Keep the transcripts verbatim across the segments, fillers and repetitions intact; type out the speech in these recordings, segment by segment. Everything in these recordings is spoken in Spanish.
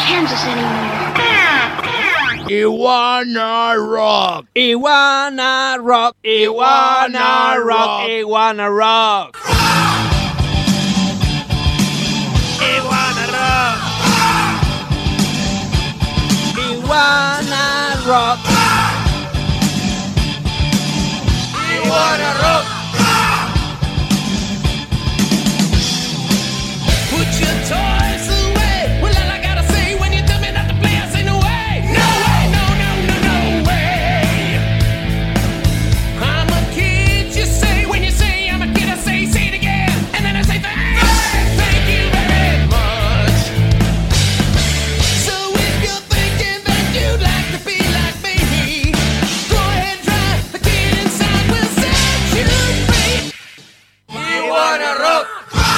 Kansas anymore. Iguana Rock. Iguana Rock. Iguana Rock. Iguana Rock. Iguana Rock. Iguana Rock. Iguana Rock. Put your toys away. Well, all I gotta say when you tell me not to play, I say no way. No way, no, no, no, no way. I'm a kid, you say. When you say I'm a kid, I say, say it again. And then I say thank, thank you very much. So if you're thinking that you'd like to be like me, go ahead, try. The kid inside will set you free. Iguana Rock.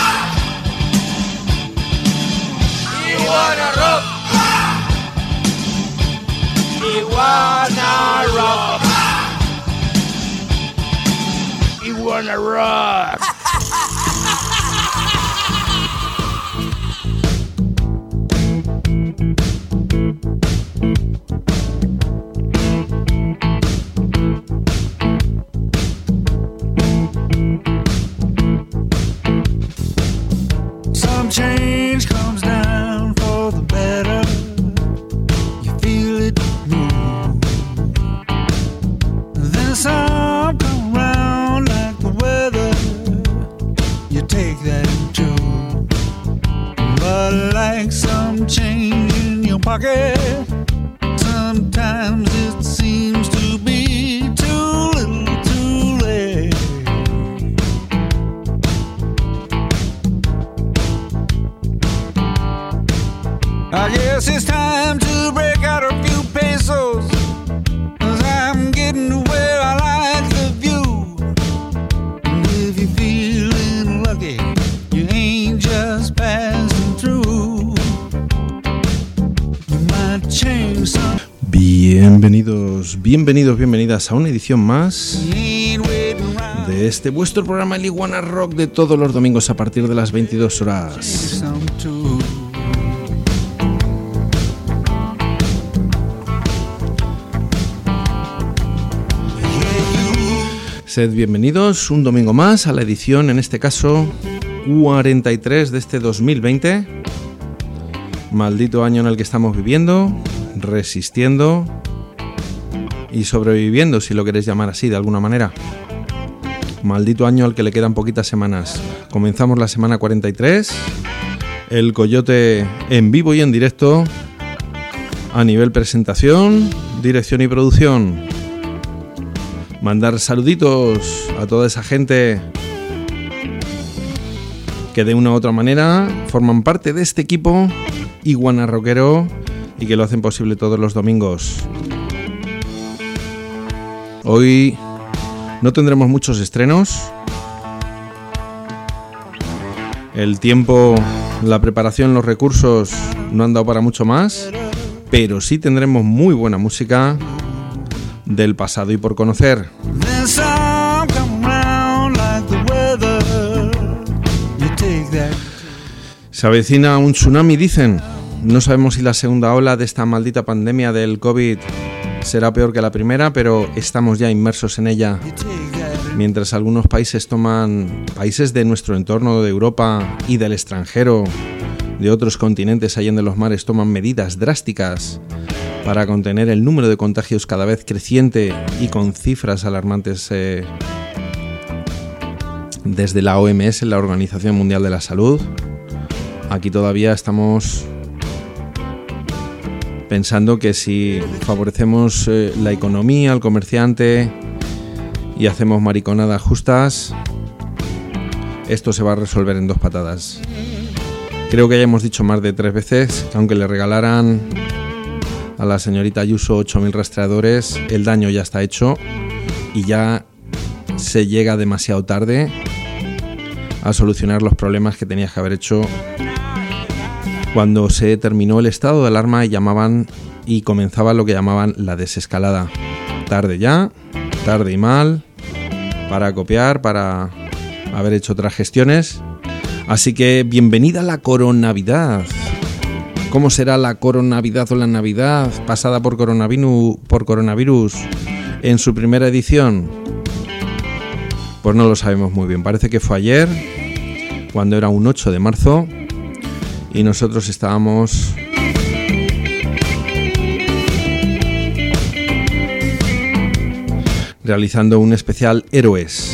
Iguana Rock. Iguana Rock. Iguana Rock. Some change comes down for the better. You feel it move. Then some come round like the weather. You take that too. But like some change in your pocket, sometimes it seems to be too little too late. I guess it's time to break out a few pesos, 'cause I'm getting to where I like the view. And if you're feeling lucky, you ain't just passing through. You might change some. Bienvenidos, bienvenidos, bienvenidas a una edición más You ain't waiting around. de este vuestro programa El Iguana Rock de todos los domingos a partir de las veintidós horas. Some too. Sed bienvenidos un domingo más a la edición, en este caso cuarenta y tres de este dos mil veinte. Maldito año en el que estamos viviendo, resistiendo y sobreviviendo, si lo queréis llamar así de alguna manera. Maldito año al que le quedan poquitas semanas. Comenzamos la semana cuarenta y tres, el Coyote en vivo y en directo, a nivel presentación, dirección y producción. Mandar saluditos a toda esa gente que de una u otra manera forman parte de este equipo Iguana Rockero y que lo hacen posible todos los domingos. Hoy no tendremos muchos estrenos. El tiempo, la preparación, los recursos no han dado para mucho más, pero sí tendremos muy buena música del pasado y por conocer. Then some come round like the weather. You take that. Se avecina un tsunami, dicen. No sabemos si la segunda ola de esta maldita pandemia del COVID será peor que la primera, pero estamos ya inmersos en ella. You take that. Mientras algunos países toman, países de nuestro entorno, de Europa y del extranjero, de otros continentes allende los mares, toman medidas drásticas para contener el número de contagios cada vez creciente y con cifras alarmantes eh, desde la O M S, la Organización Mundial de la Salud. Aquí todavía estamos pensando que si favorecemos eh, la economía, al comerciante y hacemos mariconadas justas, esto se va a resolver en dos patadas. Creo que ya hemos dicho más de tres veces que aunque le regalaran a la señorita Ayuso ocho mil rastreadores, el daño ya está hecho y ya se llega demasiado tarde a solucionar los problemas que tenías que haber hecho cuando se terminó el estado de alarma y llamaban y comenzaba lo que llamaban la desescalada. Tarde ya, tarde y mal, para copiar, para haber hecho otras gestiones. Así que bienvenida a la coronavidad. ¿Cómo será la coronavidad o la Navidad pasada por coronavirus, por coronavirus en su primera edición? Pues no lo sabemos muy bien. Parece que fue ayer, cuando era un ocho de marzo, y nosotros estábamos realizando un especial Héroes.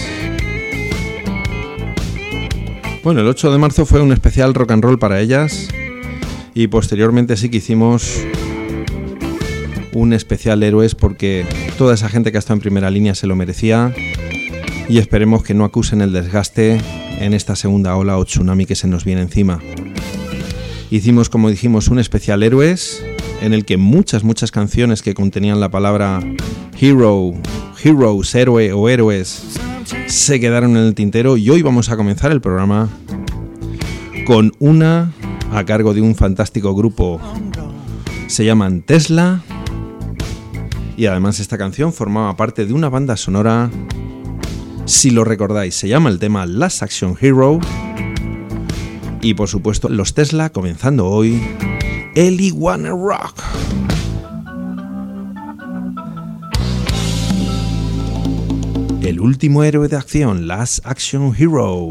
Bueno, el ocho de marzo fue un especial rock and roll para ellas. Y posteriormente sí que hicimos un especial Héroes porque toda esa gente que ha estado en primera línea se lo merecía y esperemos que no acusen el desgaste en esta segunda ola o tsunami que se nos viene encima. Hicimos, como dijimos, un especial Héroes en el que muchas, muchas canciones que contenían la palabra Hero, Heroes, héroe o héroes se quedaron en el tintero y hoy vamos a comenzar el programa con una a cargo de un fantástico grupo. Se llaman Tesla y además esta canción formaba parte de una banda sonora, si lo recordáis, se llama el tema Last Action Hero y por supuesto los Tesla comenzando hoy el I Wanna Rock. El último héroe de acción, Last Action Hero.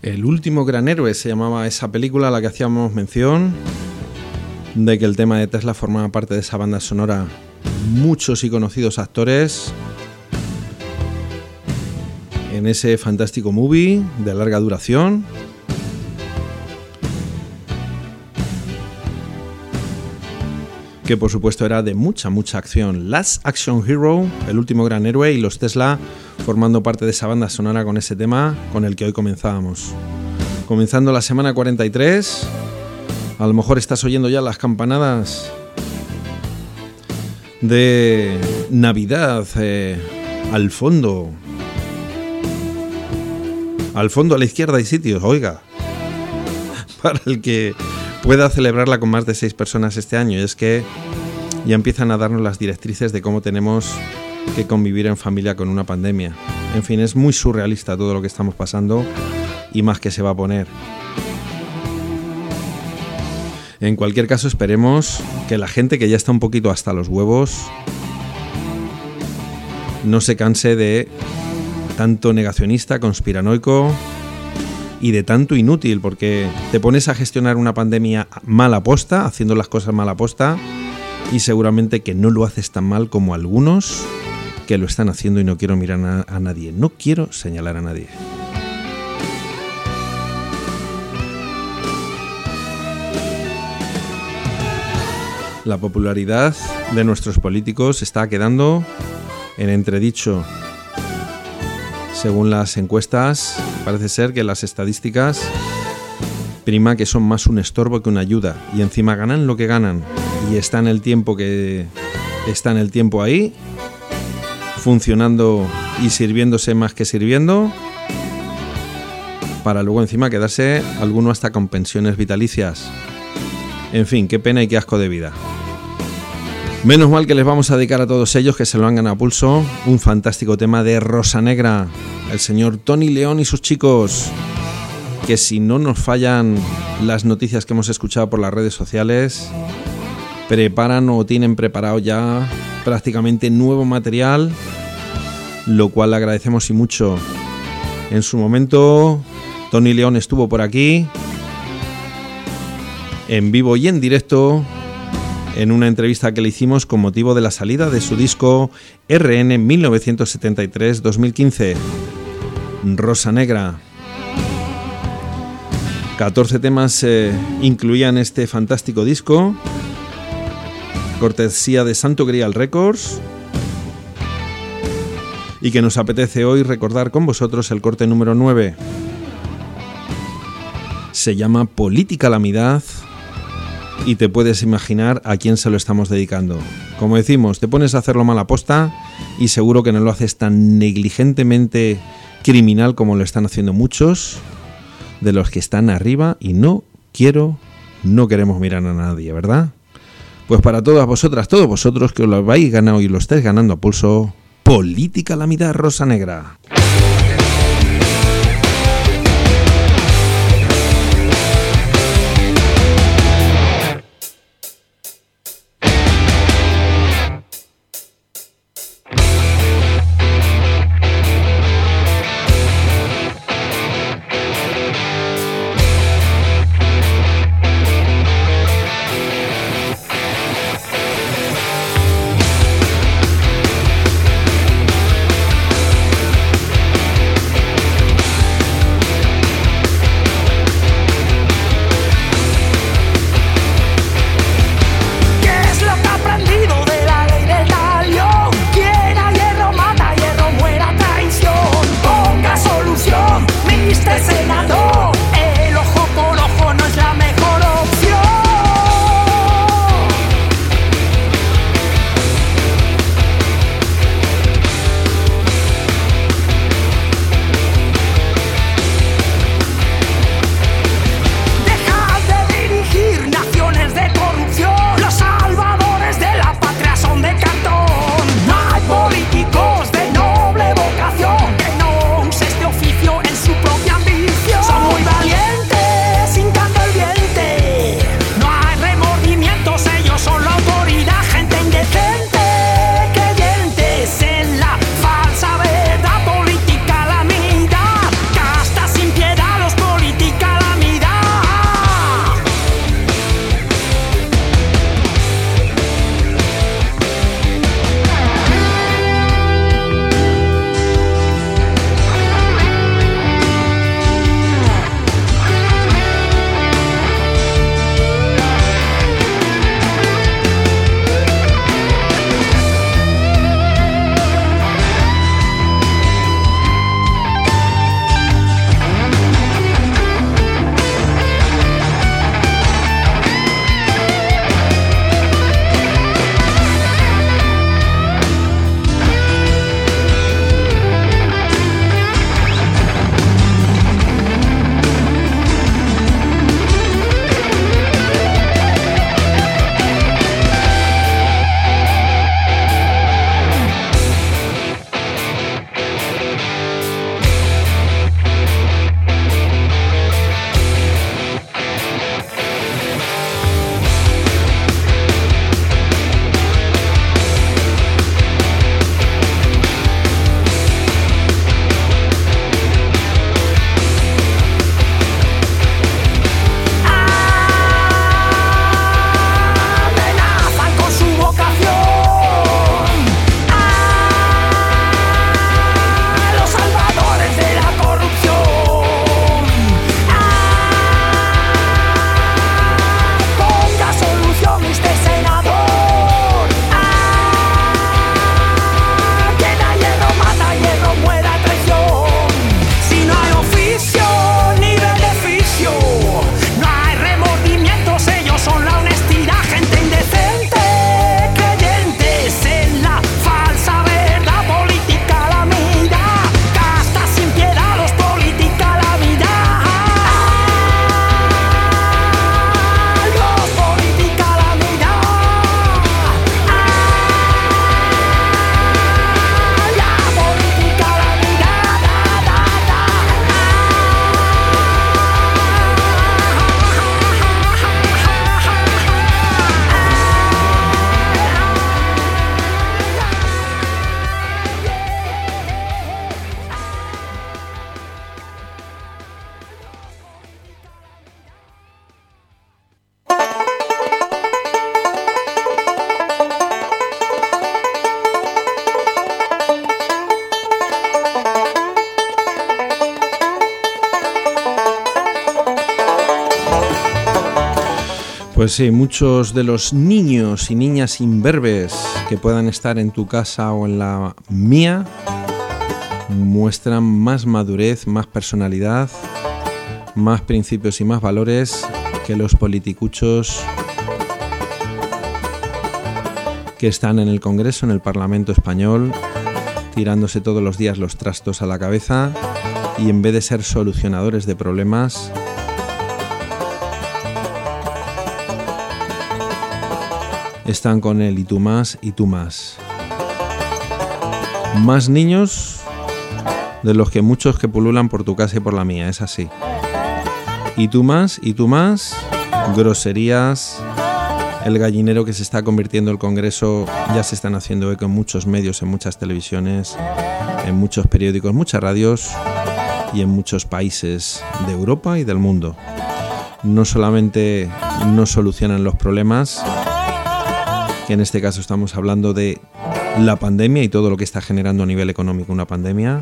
El último gran héroe se llamaba esa película a la que hacíamos mención, de que el tema de Tesla formaba parte de esa banda sonora. Muchos y conocidos actores en ese fantástico movie de larga duración. Que por supuesto era de mucha, mucha acción. Last Action Hero, el último gran héroe, y los Tesla formando parte de esa banda sonora con ese tema con el que hoy comenzábamos. Comenzando la semana cuarenta y tres, a lo mejor estás oyendo ya las campanadas de Navidad eh, al fondo. Al fondo, a la izquierda hay sitios, oiga, para el que pueda celebrarla con más de seis personas este año. Y es que ya empiezan a darnos las directrices de cómo tenemos que convivir en familia con una pandemia. En fin, es muy surrealista todo lo que estamos pasando y más que se va a poner. En cualquier caso, esperemos que la gente que ya está un poquito hasta los huevos no se canse de tanto negacionista, conspiranoico y de tanto inútil, porque te pones a gestionar una pandemia mal aposta, haciendo las cosas mal aposta, y seguramente que no lo haces tan mal como algunos que lo están haciendo, y no quiero mirar a, a nadie, no quiero señalar a nadie. La popularidad de nuestros políticos está quedando en entredicho. Según las encuestas, parece ser que las estadísticas prima que son más un estorbo que una ayuda, y encima ganan lo que ganan, y está en el tiempo que está en el tiempo ahí, funcionando y sirviéndose más que sirviendo, para luego encima quedarse alguno hasta con pensiones vitalicias. En fin, qué pena y qué asco de vida. Menos mal que les vamos a dedicar a todos ellos, que se lo han ganado a pulso, un fantástico tema de Rosa Negra, el señor Tony León y sus chicos, que si no nos fallan las noticias que hemos escuchado por las redes sociales, preparan o tienen preparado ya prácticamente nuevo material, lo cual le agradecemos y mucho. En su momento, Tony León estuvo por aquí, en vivo y en directo, en una entrevista que le hicimos con motivo de la salida de su disco R N mil novecientos setenta y tres dos mil quince, Rosa Negra. catorce temas eh, incluían este fantástico disco, cortesía de Santo Grial Records, y que nos apetece hoy recordar con vosotros el corte número nueve. Se llama Política Calamidad, y te puedes imaginar a quién se lo estamos dedicando. Como decimos, te pones a hacerlo mal aposta y seguro que no lo haces tan negligentemente criminal como lo están haciendo muchos de los que están arriba, y no quiero, no queremos mirar a nadie, ¿verdad? Pues para todas vosotras, todos vosotros que os lo habéis ganado y lo estáis ganando a pulso, Política Calamidad, Rosa Negra. Pues sí, muchos de los niños y niñas imberbes que puedan estar en tu casa o en la mía muestran más madurez, más personalidad, más principios y más valores que los politicuchos que están en el Congreso, en el Parlamento español, tirándose todos los días los trastos a la cabeza y en vez de ser solucionadores de problemas, están con el y tú más y tú más. Más niños de los que muchos que pululan por tu casa y por la mía, es así. Y tú más, y tú más, groserías, el gallinero que se está convirtiendo el Congreso, ya se están haciendo eco en muchos medios, en muchas televisiones, en muchos periódicos, muchas radios y en muchos países de Europa y del mundo. No solamente no solucionan los problemas, que en este caso estamos hablando de la pandemia y todo lo que está generando a nivel económico una pandemia,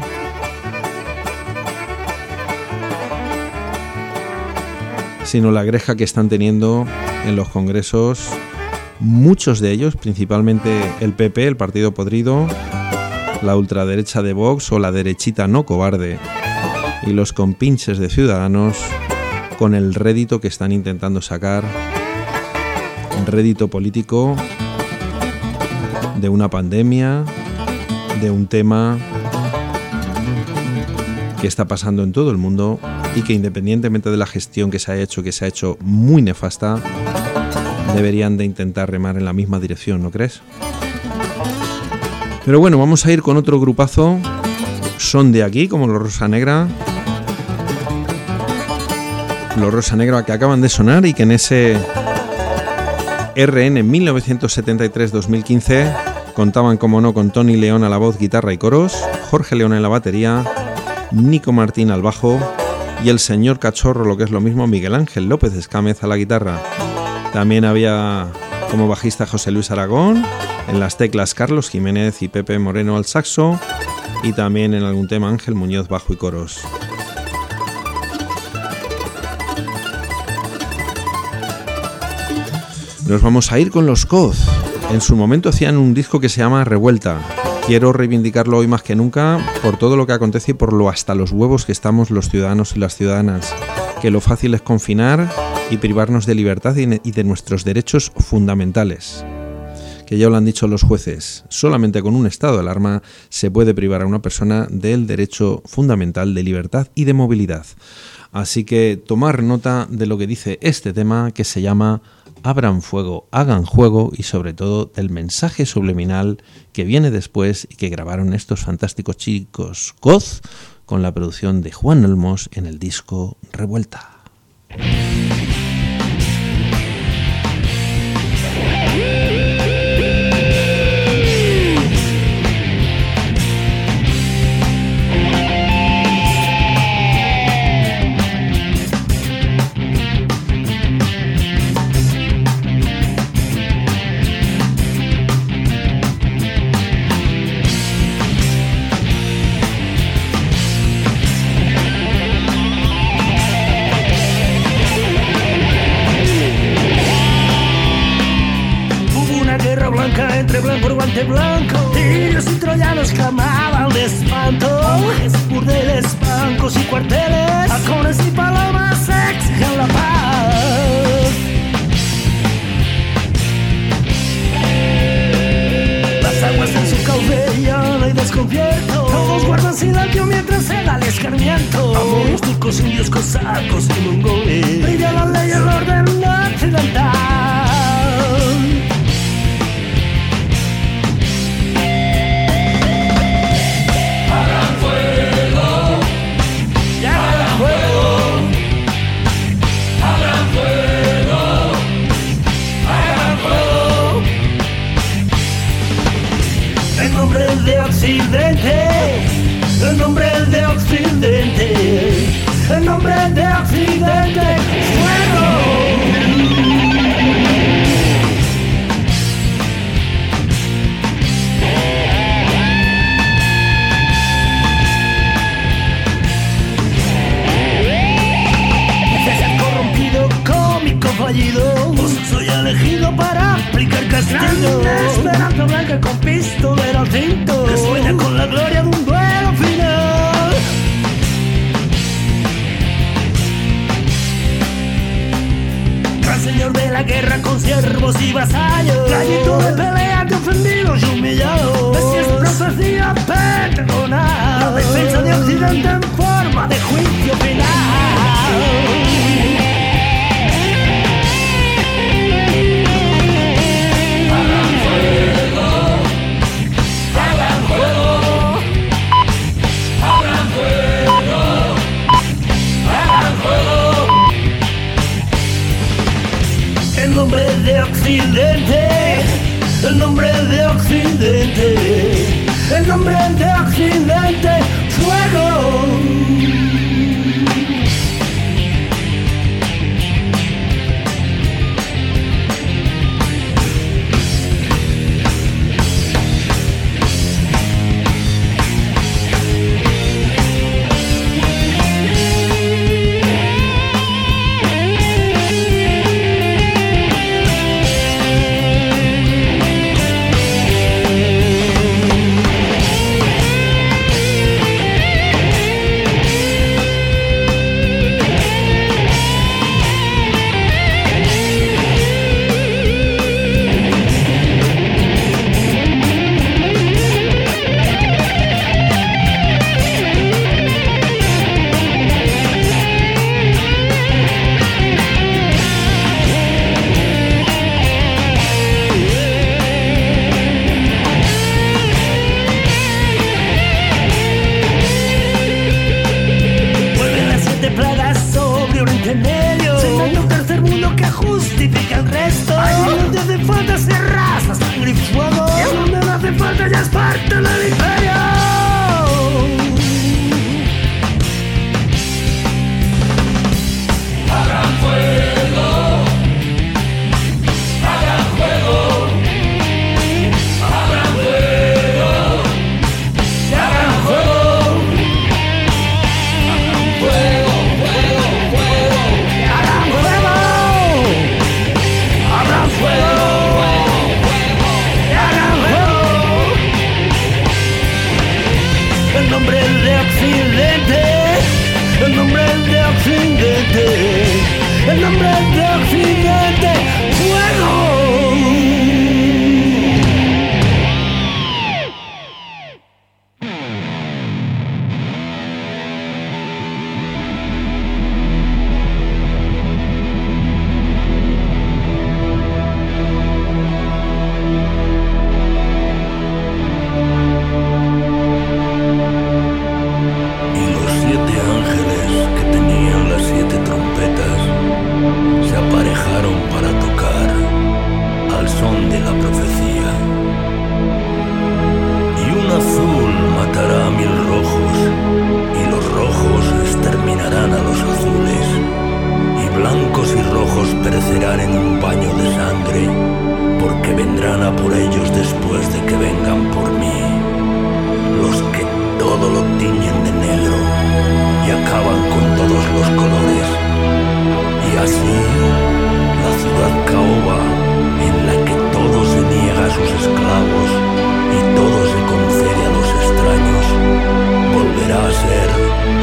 sino la greja que están teniendo en los congresos, muchos de ellos, principalmente el P P, el Partido Podrido, la ultraderecha de Vox o la derechita no cobarde y los compinches de Ciudadanos, con el rédito que están intentando sacar, un rédito político de una pandemia, de un tema que está pasando en todo el mundo y que independientemente de la gestión que se ha hecho, que se ha hecho muy nefasta, deberían de intentar remar en la misma dirección, ¿no crees? Pero bueno, vamos a ir con otro grupazo. Son de aquí, como los Rosa Negra. Los Rosa Negra que acaban de sonar y que en ese R N mil novecientos setenta y tres dos mil quince contaban, como no, con Tony León a la voz, guitarra y coros, Jorge León en la batería, Nico Martín al bajo y el señor Cachorro, lo que es lo mismo, Miguel Ángel López Escámez a la guitarra. También había como bajista José Luis Aragón, en las teclas Carlos Jiménez y Pepe Moreno al saxo y también en algún tema Ángel Muñoz bajo y coros. Nos vamos a ir con los Coz. En su momento hacían un disco que se llama Revuelta. Quiero reivindicarlo hoy más que nunca por todo lo que acontece y por lo hasta los huevos que estamos los ciudadanos y las ciudadanas. Que lo fácil es confinar y privarnos de libertad y de nuestros derechos fundamentales. Que ya lo han dicho los jueces, solamente con un estado de alarma se puede privar a una persona del derecho fundamental de libertad y de movilidad. Así que tomar nota de lo que dice este tema que se llama Abran fuego, hagan juego y sobre todo del mensaje subliminal que viene después y que grabaron estos fantásticos chicos Coz con la producción de Juan Olmos en el disco Revuelta. Entre blanco por guante blanco, tiros y troyanos clamaban de espanto. Monjes, burdeles, bancos y cuarteles, halcones y palomas exigen la paz. Las aguas en su cauce llano y desconcierto, todos guardan silencio mientras se da el escarmiento. Amores turcos, indios, cosacos y mongoles, brilla la ley y el orden occidental. De Occidente, el nombre de Occidente, el nombre de Occidente, fuego. César corrompido, cómico fallido, destino. Grande esperanza blanca con pistolero al cinto, que sueña con la gloria de un duelo final. Gran señor de la guerra con siervos y vasallos, gallito de pelea de ofendidos y humillados. Mesías profecía perdona, la defensa de Occidente en forma de juicio final. Hagan fuego, hagan fuego, hagan fuego, hagan fuego. El nombre de Occidente, el nombre de Occidente, el nombre de Occidente, fuego.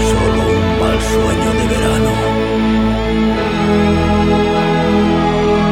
Sueño de verano.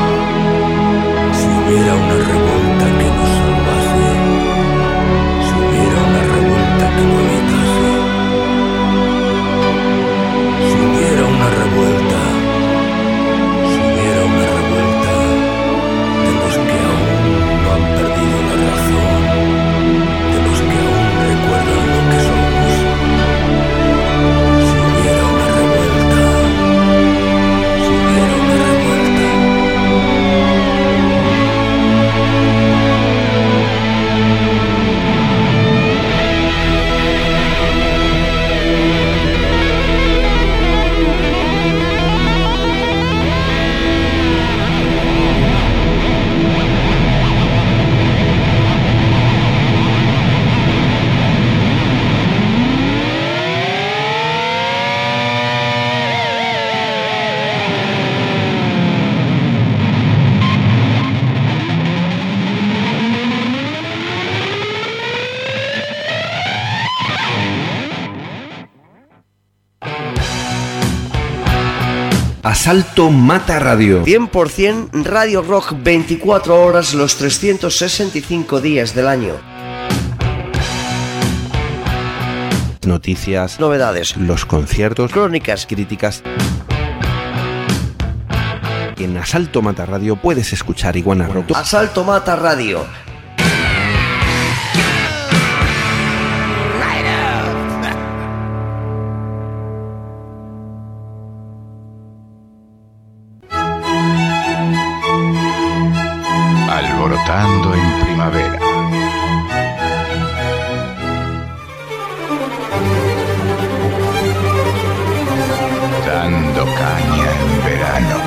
Asalto Mata Radio. cien por ciento Radio Rock veinticuatro horas los trescientos sesenta y cinco días del año. Noticias, novedades, los conciertos, crónicas, críticas. En Asalto Mata Radio puedes escuchar Iguana Rock. Asalto Mata Radio. Alborotando en primavera. Dando caña en verano.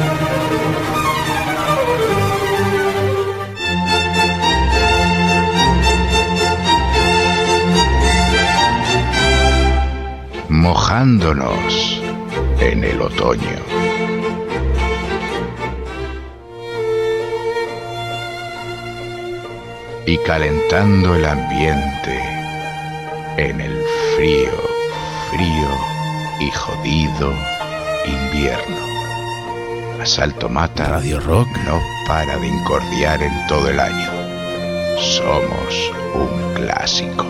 Mojándonos en el otoño. Y calentando el ambiente en el frío, frío y jodido invierno. Asalto Mata Radio Rock no para de incordiar en todo el año. Somos un clásico.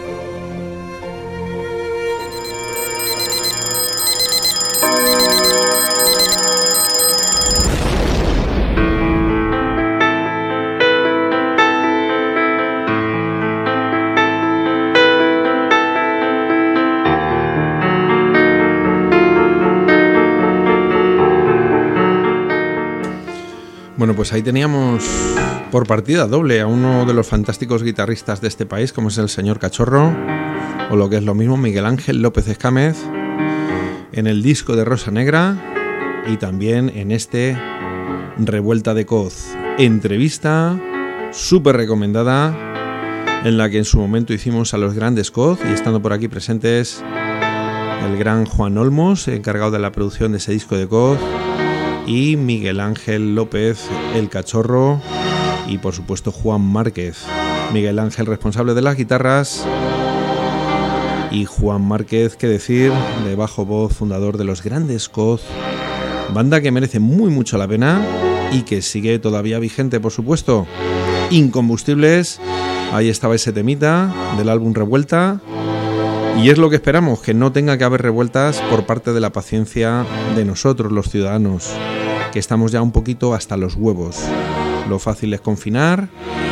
Bueno, pues ahí teníamos por partida doble a uno de los fantásticos guitarristas de este país, como es el señor Cachorro, o lo que es lo mismo, Miguel Ángel López Escámez, en el disco de Rosa Negra y también en este Revuelta de Coz. Entrevista súper recomendada en la que en su momento hicimos a los grandes Coz, y estando por aquí presentes el gran Juan Olmos, encargado de la producción de ese disco de Coz, y Miguel Ángel López el Cachorro, y por supuesto Juan Márquez. Miguel Ángel responsable de las guitarras y Juan Márquez, qué decir, de bajo voz, fundador de los grandes Coz, banda que merece muy mucho la pena y que sigue todavía vigente, por supuesto. Incombustibles, ahí estaba ese temita del álbum Revuelta, y es lo que esperamos, que no tenga que haber revueltas por parte de la paciencia de nosotros, los ciudadanos, que estamos ya un poquito hasta los huevos. Lo fácil es confinar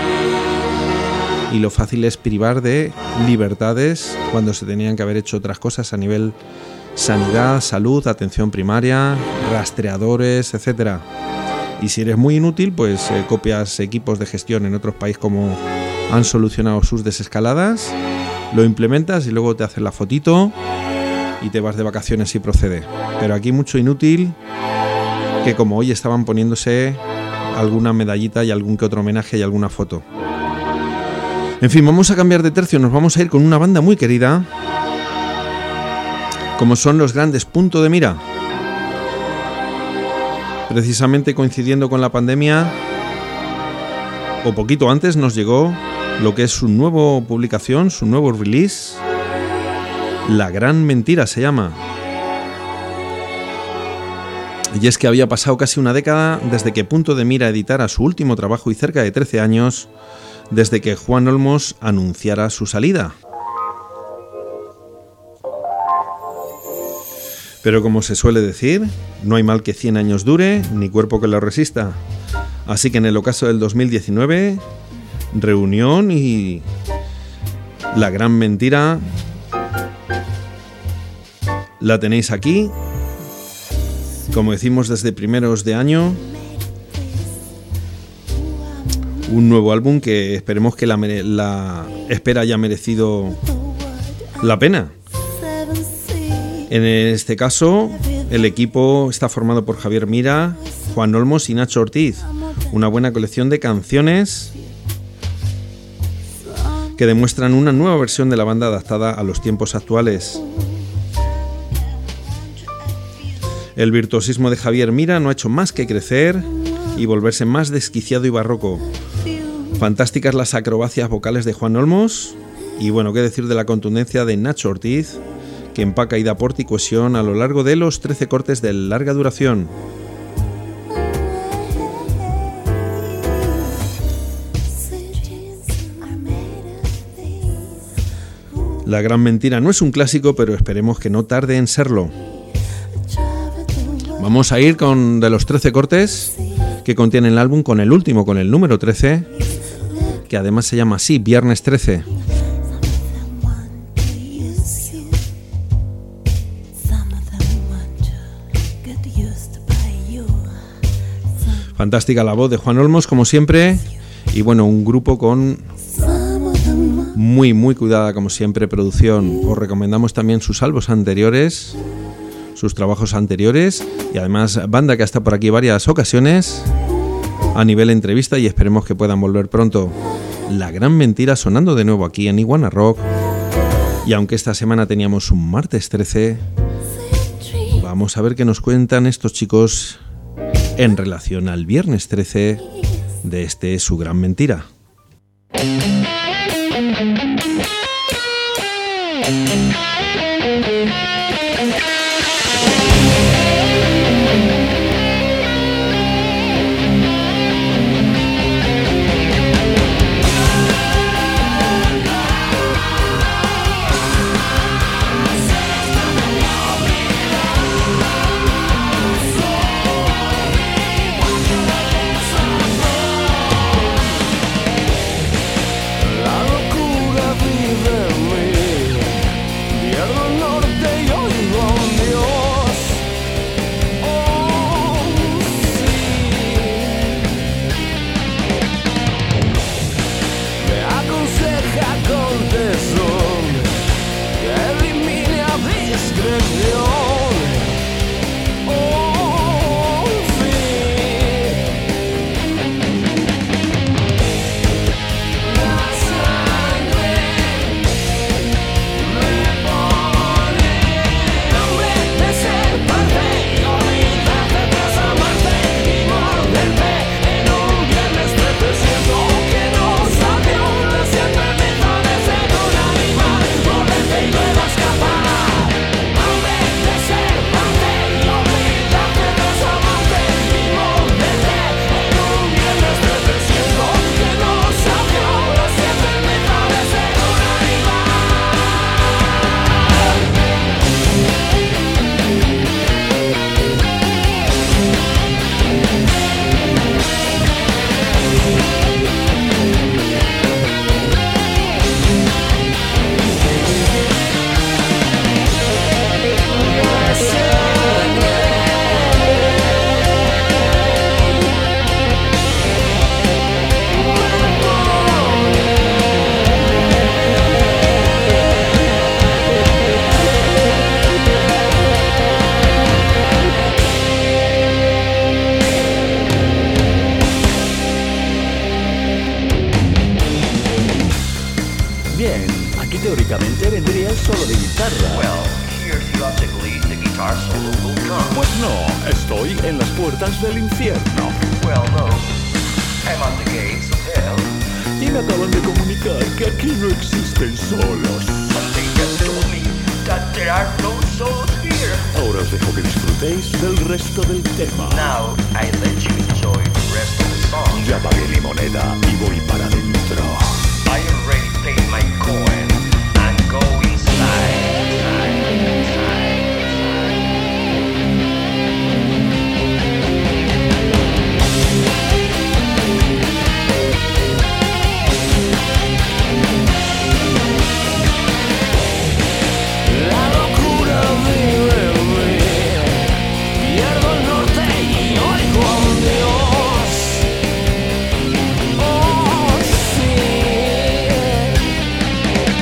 y lo fácil es privar de libertades cuando se tenían que haber hecho otras cosas a nivel sanidad, salud, atención primaria, rastreadores, etcétera. Y si eres muy inútil, pues eh, copias equipos de gestión en otros países como han solucionado sus desescaladas, lo implementas y luego te haces la fotito y te vas de vacaciones si procede. Pero aquí mucho inútil, que como hoy estaban poniéndose alguna medallita y algún que otro homenaje y alguna foto. En fin, vamos a cambiar de tercio, nos vamos a ir con una banda muy querida, como son los grandes Punto de Mira. Precisamente coincidiendo con la pandemia, o poquito antes, nos llegó lo que es su nueva publicación, su nuevo release, La Gran Mentira se llama. Y es que había pasado casi una década desde que Punto de Mira editara su último trabajo y cerca de trece años desde que Juan Olmos anunciara su salida. Pero como se suele decir, no hay mal que cien años dure, ni cuerpo que lo resista. Así que en el ocaso del dos mil diecinueve, reunión y La Gran Mentira la tenéis aquí, como decimos, desde primeros de año. Un nuevo álbum que esperemos que la, la espera haya merecido la pena. En este caso, el equipo está formado por Javier Mira, Juan Olmos y Nacho Ortiz. Una buena colección de canciones que demuestran una nueva versión de la banda adaptada a los tiempos actuales. El virtuosismo de Javier Mira no ha hecho más que crecer y volverse más desquiciado y barroco. Fantásticas las acrobacias vocales de Juan Olmos y bueno, qué decir de la contundencia de Nacho Ortiz, que empaca y da porte y cohesión a lo largo de los trece cortes de larga duración. La gran mentira no es un clásico, pero esperemos que no tarde en serlo. Vamos a ir con de los trece cortes que contiene el álbum con el último, con el número trece, que además se llama así, Viernes trece. Fantástica la voz de Juan Olmos, como siempre, y bueno, un grupo con muy, muy cuidada, como siempre, producción. Os recomendamos también sus álbumes anteriores, sus trabajos anteriores, y además banda que ha estado por aquí varias ocasiones a nivel entrevista, y esperemos que puedan volver pronto. La gran mentira sonando de nuevo aquí en Iguana Rock, y aunque esta semana teníamos un martes trece, vamos a ver qué nos cuentan estos chicos en relación al viernes trece de este Su Gran Mentira. teóricamente vendría el solo de guitarra. Well, here theoretically the guitar solo will come. Pues no, estoy en las puertas del infierno. Well, no, I'm at the gates of hell. Y me acaban de comunicar que aquí no existen solos. But they just told me that there are no souls here. Ahora os dejo que disfrutéis del resto del tema. Now I let you enjoy the rest of the song. Ya pagué mi moneda y voy para adentro. I already paid my coin and go inside, inside, inside, La locura vive en mí, pierdo el norte y oigo a un Dios. Oh, sí.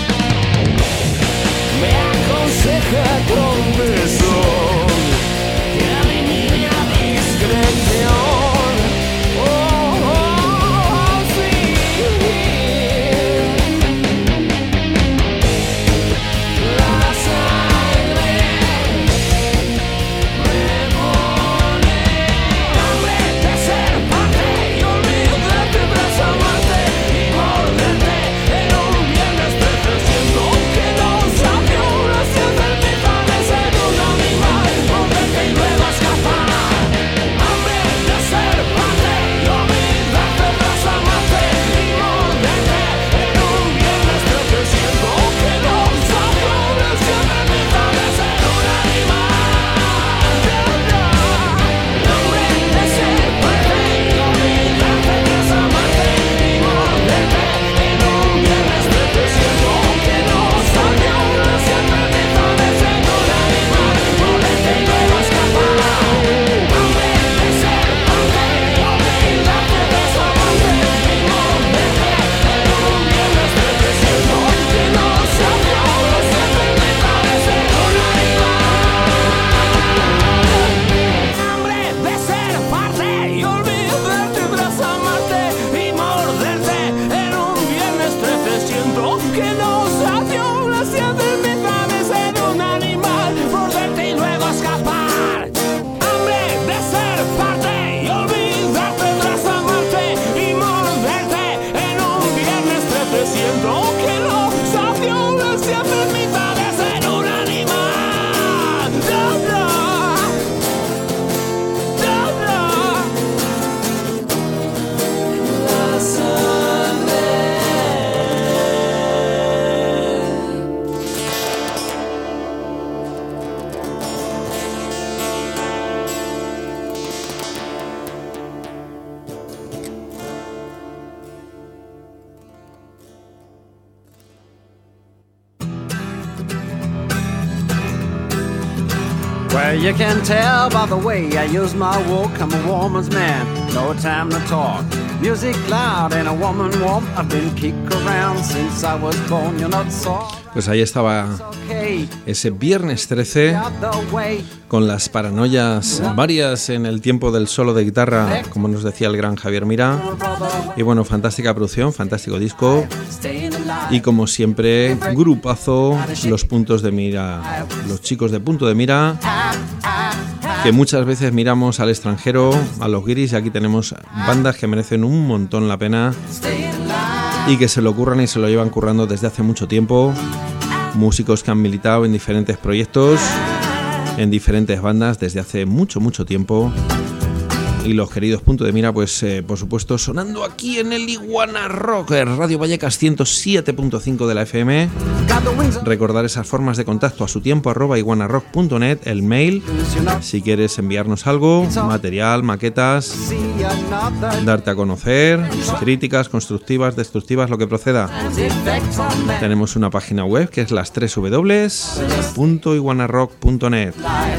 Well, you can tell by the way I use my walk, I'm a woman's man, no time to talk. Music loud and a woman warm, I've been kicked around since I was born, you're not soft. Pues ahí estaba ese viernes trece con las paranoias varias en el tiempo del solo de guitarra, como nos decía el gran Javier Mira. Y bueno, fantástica producción, fantástico disco. Y como siempre, grupazo, los puntos de mira, los chicos de Punto de Mira, que muchas veces miramos al extranjero, a los guiris, y aquí tenemos bandas que merecen un montón la pena y que se lo curran y se lo llevan currando desde hace mucho tiempo. Músicos que han militado en diferentes proyectos, en diferentes bandas desde hace mucho, mucho tiempo. Y los queridos Punto de Mira, pues eh, por supuesto sonando aquí en el Iguana Rock, Radio Vallecas ciento siete punto cinco de la F M. Recordar esas formas de contacto: a su tiempo arroba iguanarock punto net, el mail si quieres enviarnos algo, material, maquetas, darte a conocer, críticas constructivas, destructivas, lo que proceda. Tenemos una página web que es las tres w punto iguanarock punto net.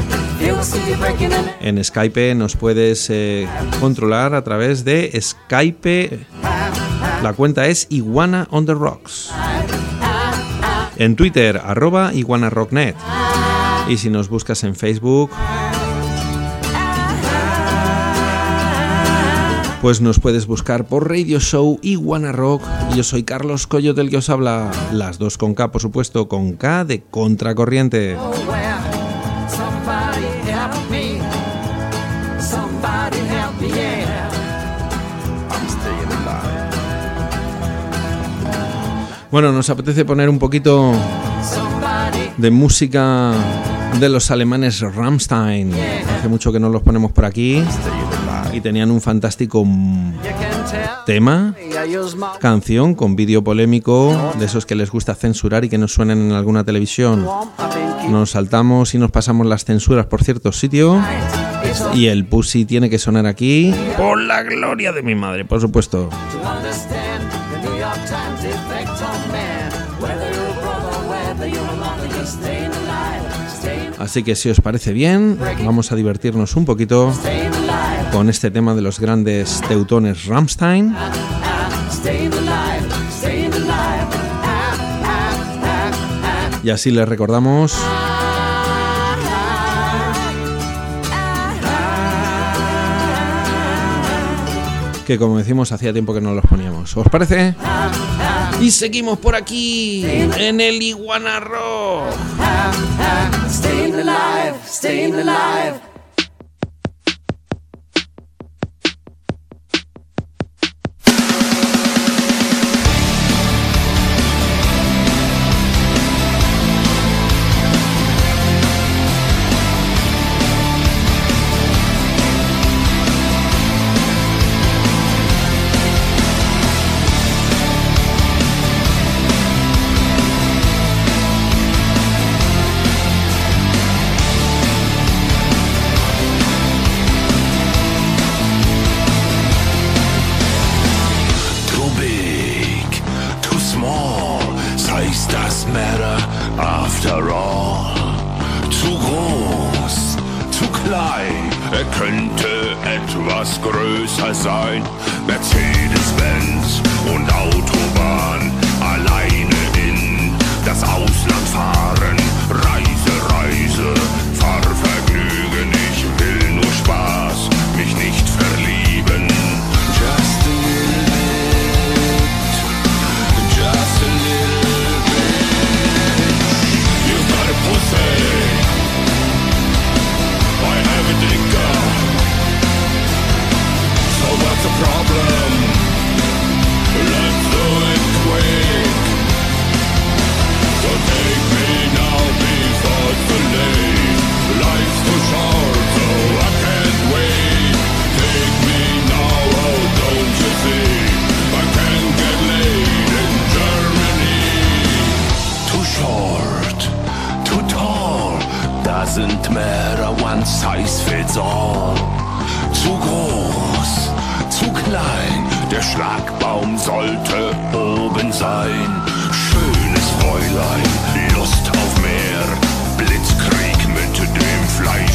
En Skype nos puedes eh, controlar a través de Skype. La cuenta es Iguana on the Rocks. En Twitter, arroba iguanarocknet. Y si nos buscas en Facebook, pues nos puedes buscar por Radio Show Iguana Rock. Y yo soy Carlos Coyote, el que os habla. Las dos con K, por supuesto, con K de Contracorriente. Bueno, nos apetece poner un poquito de música de los alemanes Rammstein. Hace mucho que no los ponemos por aquí y tenían un fantástico tema, canción con vídeo polémico, de esos que les gusta censurar y que no suenen en alguna televisión. Nos saltamos y nos pasamos las censuras por ciertos sitios y el Pussy tiene que sonar aquí por la gloria de mi madre, por supuesto. Así que si os parece bien, vamos a divertirnos un poquito con este tema de los grandes teutones Rammstein. Y así les recordamos que, como decimos, hacía tiempo que no los poníamos. ¿Os parece? Y seguimos por aquí en el Iguana Rock. Staying alive, staying alive. Schlagbaum sollte oben sein. Schönes Fräulein, Lust auf mehr, Blitzkrieg mit dem Fleisch.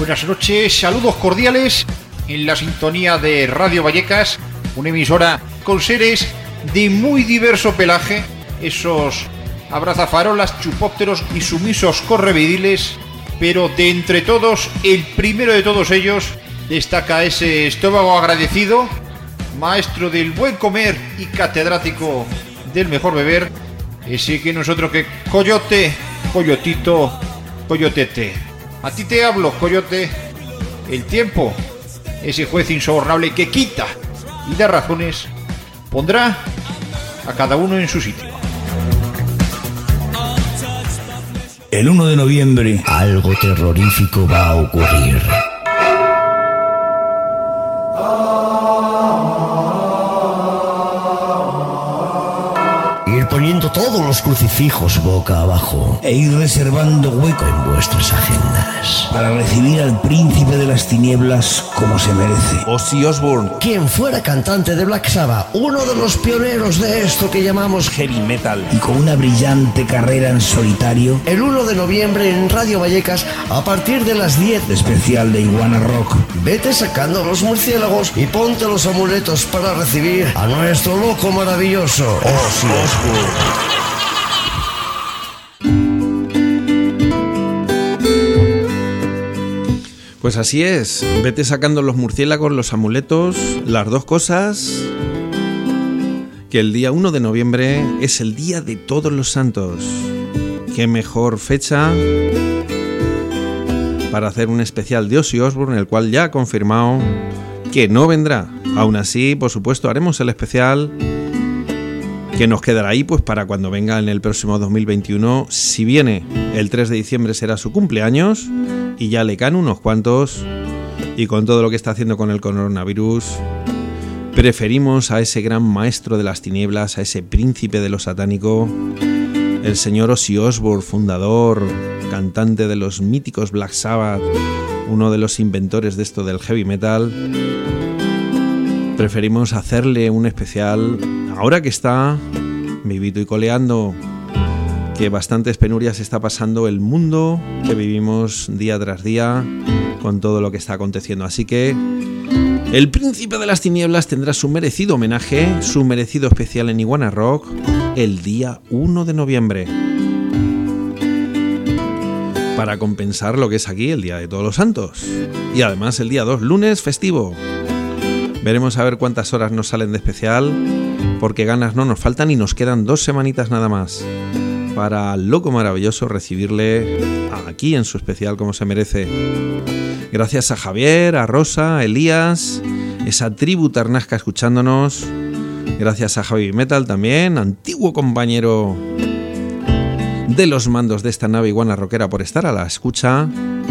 Buenas noches, saludos cordiales en la sintonía de Radio Vallecas, una emisora con seres de muy diverso pelaje, esos abrazafarolas, chupópteros y sumisos correvidiles, pero de entre todos, el primero de todos ellos destaca ese estómago agradecido, maestro del buen comer y catedrático del mejor beber, ese que nosotros que coyote, coyotito, coyotete. A ti te hablo, coyote. El tiempo, ese juez insobornable que quita y da razones, pondrá a cada uno en su sitio. El uno de noviembre, algo terrorífico va a ocurrir. Ir poniendo todos los crucifijos boca abajo e ir reservando hueco en vuestras agendas para recibir al príncipe de las tinieblas como se merece. Ozzy Osbourne, quien fuera cantante de Black Sabbath, uno de los pioneros de esto que llamamos heavy metal, y con una brillante carrera en solitario, el uno de noviembre en Radio Vallecas a partir de las diez, especial de Iguana Rock. Vete sacando los murciélagos y ponte los amuletos para recibir a nuestro loco maravilloso Ozzy Osbourne. Pues así es, vete sacando los murciélagos, los amuletos, las dos cosas, que el día uno de noviembre es el día de todos los santos. Qué mejor fecha para hacer un especial de Ozzy Osbourne, el cual ya ha confirmado que no vendrá. Aún así, por supuesto, haremos el especial que nos quedará ahí pues para cuando venga en el próximo dos mil veintiuno. Si viene el tres de diciembre será su cumpleaños y ya le caen unos cuantos, y con todo lo que está haciendo con el coronavirus preferimos a ese gran maestro de las tinieblas, a ese príncipe de lo satánico, el señor Ozzy Osbourne, fundador, cantante de los míticos Black Sabbath, uno de los inventores de esto del heavy metal. Preferimos hacerle un especial ahora que está vivito y coleando, que bastantes penurias está pasando el mundo que vivimos día tras día con todo lo que está aconteciendo. Así que el príncipe de las tinieblas tendrá su merecido homenaje, su merecido especial en Iguana Rock el día uno de noviembre, para compensar lo que es aquí el día de todos los santos, y además el día dos, lunes festivo. Veremos a ver cuántas horas nos salen de especial, porque ganas no nos faltan y nos quedan dos semanitas nada más para al loco maravilloso recibirle aquí en su especial como se merece. Gracias a Javier, a Rosa, a Elías, esa tribu tarnasca escuchándonos. Gracias a Javi Metal también, antiguo compañero de los mandos de esta nave iguana rockera, por estar a la escucha.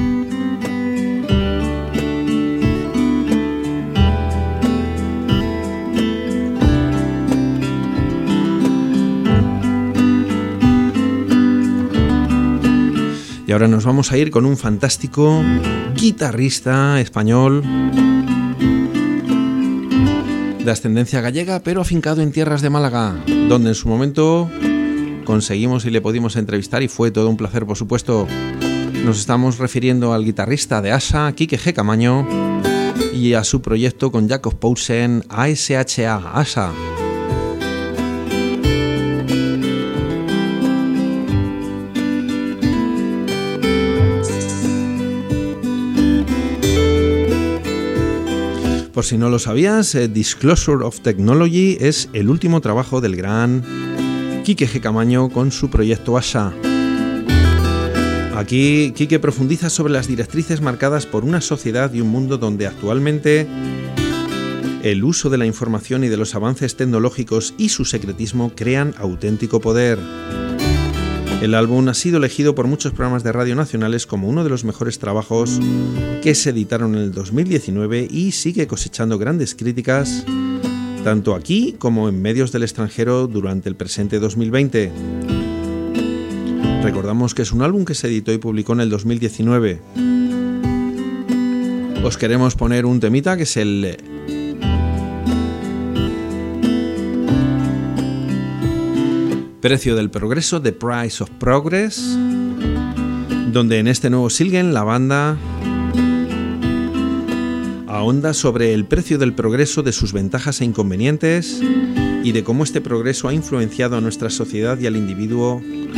Y ahora nos vamos a ir con un fantástico guitarrista español de ascendencia gallega, pero afincado en tierras de Málaga, donde en su momento conseguimos y le pudimos entrevistar y fue todo un placer, por supuesto. Nos estamos refiriendo al guitarrista de Asha, Quique G. Camaño, y a su proyecto con Jakob Poulsen, A S H A, Asha. Por si no lo sabías, eh, Disclosure of Technology es el último trabajo del gran Quique G. Camaño con su proyecto Asha. Aquí Quique profundiza sobre las directrices marcadas por una sociedad y un mundo donde actualmente el uso de la información y de los avances tecnológicos y su secretismo crean auténtico poder. El álbum ha sido elegido por muchos programas de radio nacionales como uno de los mejores trabajos que se editaron en el dos mil diecinueve y sigue cosechando grandes críticas tanto aquí como en medios del extranjero durante el presente dos mil veinte. Recordamos que es un álbum que se editó y publicó en el dos mil diecinueve. Os queremos poner un temita que es el Precio del Progreso, The Price of Progress, donde en este nuevo single la banda ahonda sobre el precio del progreso, de sus ventajas e inconvenientes y de cómo este progreso ha influenciado a nuestra sociedad y al individuo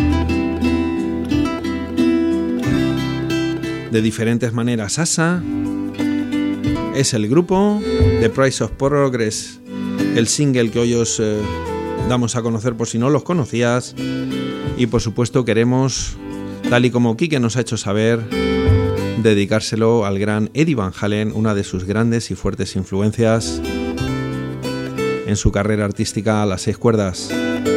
de diferentes maneras. A S A es el grupo, The Price of Progress, el single que hoy os eh, damos a conocer por si no los conocías, y por supuesto queremos, tal y como Quique nos ha hecho saber, dedicárselo al gran Eddie Van Halen, una de sus grandes y fuertes influencias en su carrera artística a las seis cuerdas.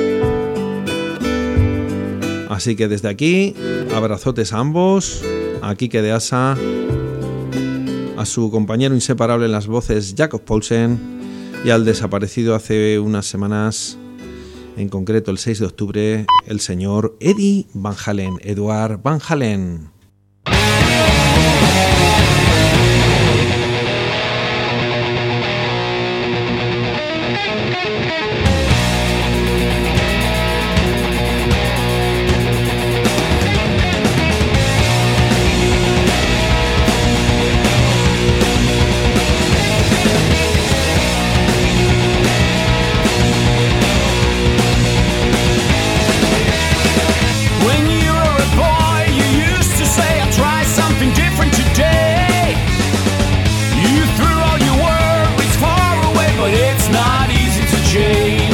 Así que desde aquí, abrazotes a ambos, a Quique de A S A, a su compañero inseparable en las voces Jakob Poulsen y al desaparecido hace unas semanas, en concreto el seis de octubre, el señor Eddie Van Halen, Edward Van Halen. Change.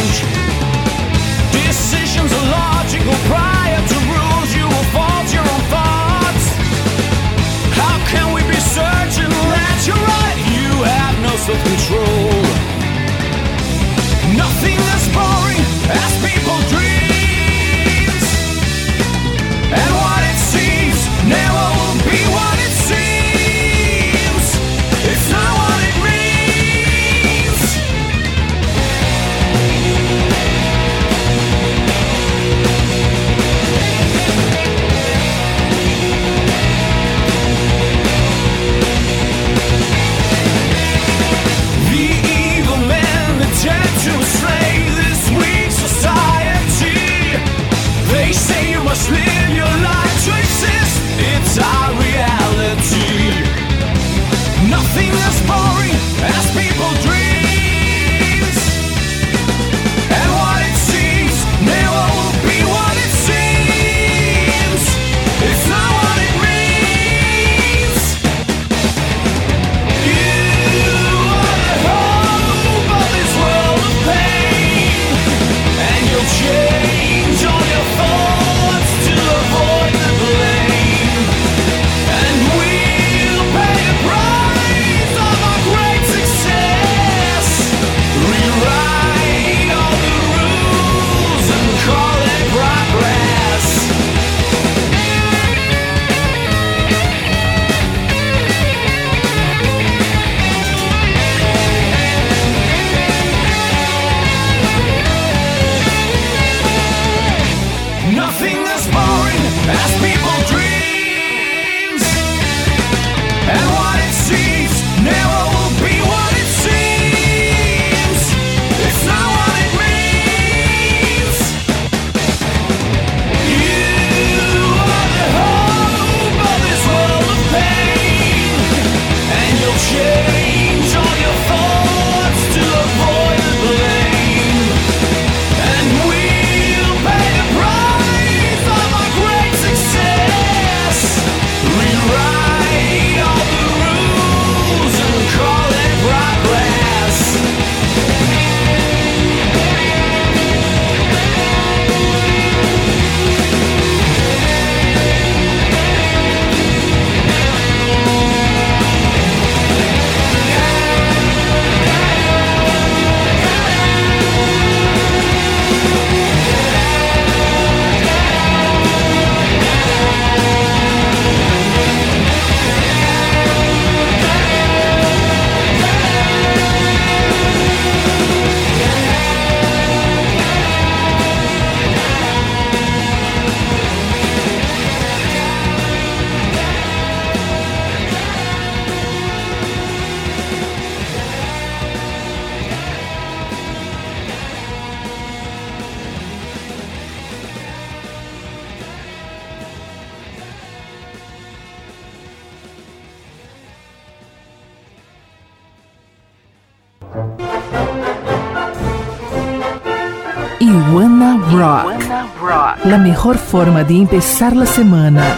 Iguana Rock. La mejor forma de empezar la semana.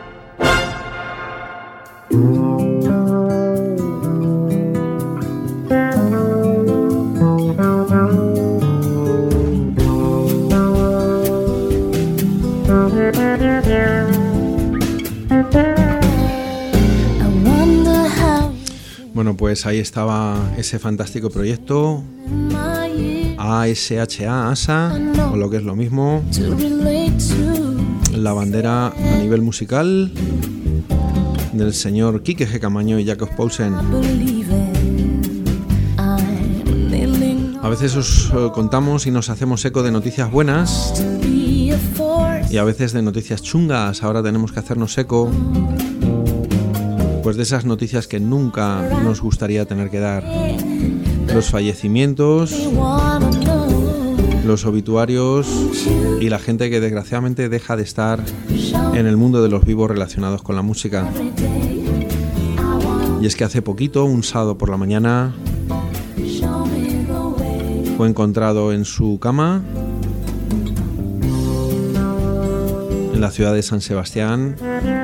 Bueno, pues ahí estaba ese fantástico proyecto A S H A, A S A, o lo que es lo mismo, la bandera a nivel musical del señor Quique G. Camaño y Jakob Poulsen. A veces os eh, contamos y nos hacemos eco de noticias buenas y a veces de noticias chungas. Ahora tenemos que hacernos eco pues de esas noticias que nunca nos gustaría tener que dar. Los fallecimientos, los obituarios y la gente que desgraciadamente deja de estar en el mundo de los vivos relacionados con la música. Y es que hace poquito, un sábado por la mañana, fue encontrado en su cama en la ciudad de San Sebastián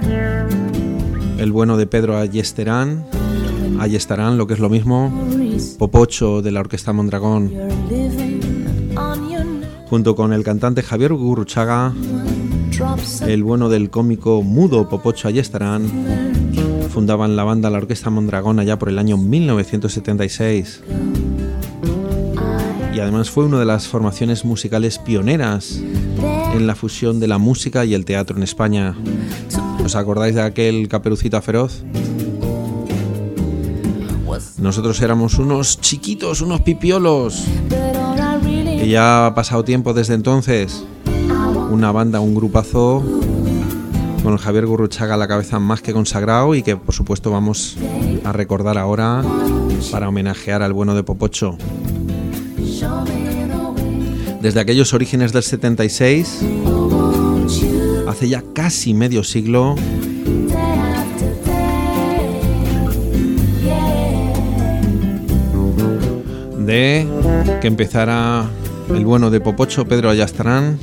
el bueno de Pedro Ayestarán, Ayestarán, lo que es lo mismo, Popocho de la Orquesta Mondragón, junto con el cantante Javier Gurruchaga, el bueno del cómico mudo Popocho Ayestarán, fundaban la banda La Orquesta Mondragón allá por el año mil novecientos setenta y seis. Y además fue una de las formaciones musicales pioneras en la fusión de la música y el teatro en España. ¿Os acordáis de aquel Caperucita Feroz? Nosotros éramos unos chiquitos, unos pipiolos. Y ya ha pasado tiempo desde entonces. Una banda, un grupazo con el Javier Gurruchaga a la cabeza más que consagrado y que por supuesto vamos a recordar ahora para homenajear al bueno de Popocho. Desde aquellos orígenes del setenta y seis, hace ya casi medio siglo, de que empezara el bueno de Popocho, Pedro Ayestarán,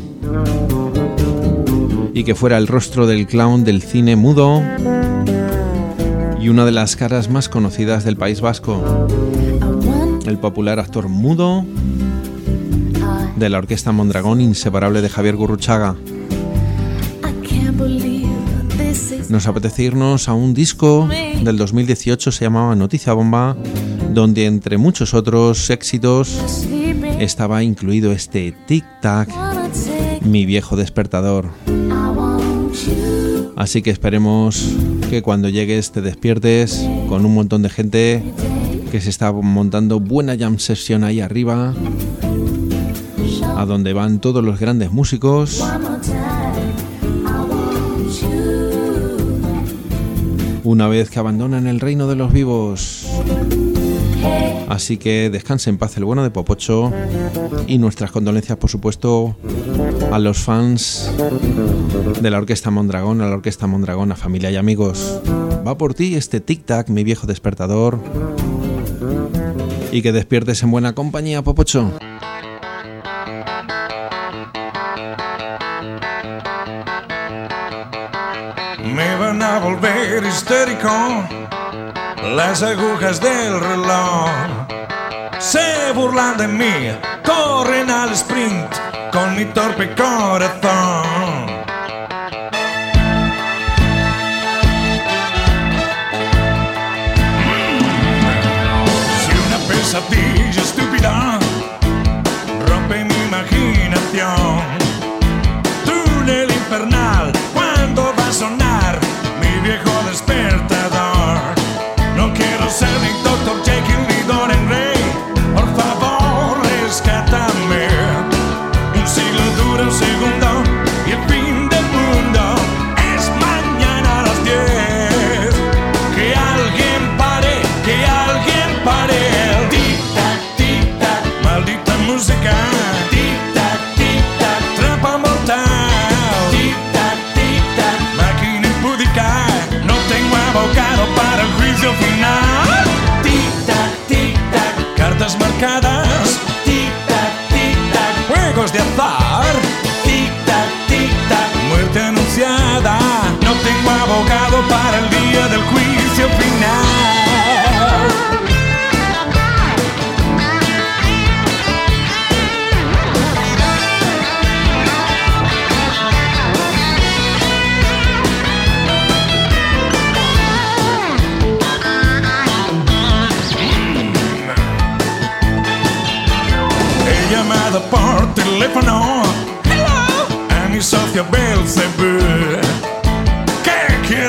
y que fuera el rostro del clown del cine mudo y una de las caras más conocidas del País Vasco, el popular actor mudo de la Orquesta Mondragón, inseparable de Javier Gurruchaga. Nos apetece irnos a un disco del dos mil dieciocho, se llamaba Noticia Bomba, donde entre muchos otros éxitos estaba incluido este Tic Tac, mi viejo despertador. Así que esperemos que cuando llegues te despiertes con un montón de gente que se está montando buena jam session ahí arriba, a donde van todos los grandes músicos, una vez que abandonan el reino de los vivos. Así que descanse en paz el bueno de Popocho y nuestras condolencias, por supuesto, a los fans de la Orquesta Mondragón, a la Orquesta Mondragón, a familia y amigos. Va por ti este tic-tac, mi viejo despertador, y que despiertes en buena compañía, Popocho. Me van a volver histérico las agujas del reloj. Se burlan de mí, corren al sprint con mi torpe corazón. Si una pesadilla estúpida rompe mi imaginación, túnel infernal, ¿cuándo va a sonar mi viejo despertador? No quiero ser ni doctor Jekyll ni Dorian Gray, por favor rescátame. Un siglo dura un segundo y el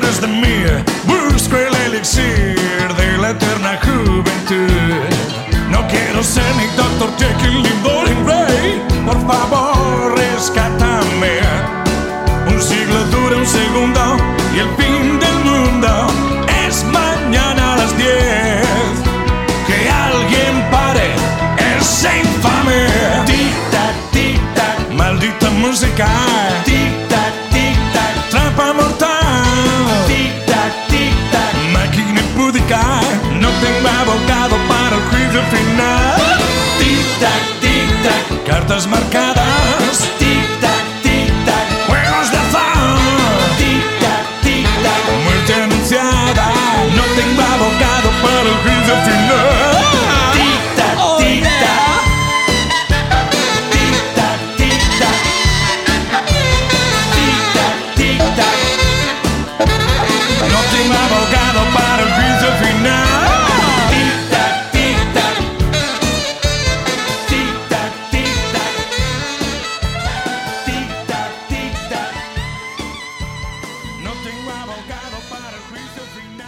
quieres de mí? Busco el elixir de la eterna juventud. No quiero ser ni doctor Jekyll ni Dorian Gray. Por favor, rescátame. Un siglo dura un segundo y el fin del mundo es mañana a las diez. Que alguien pare ese infame. Tic-tac, tic-tac, maldita música. Tic-tac, tic-tac, trampa mortal. Tic-tac, tic-tac, máquina impúdica. No tengo abogado para el juicio final. Tic-tac, tic-tac, cartas marcadas. Tic-tac, tic-tac, juegos de azar. Tic-tac, tic-tac, muerte anunciada. No tengo abogado para el juicio final. Tic-tac, tic-tac. Tic-tac, tic-tac. Tic-tac, tic-tac. No tengo abogado para el juicio final. Tic-tac, tic-tac. Tic-tac, tic-tac. Tic-tac, tic-tac. No tengo abogado para el juicio final.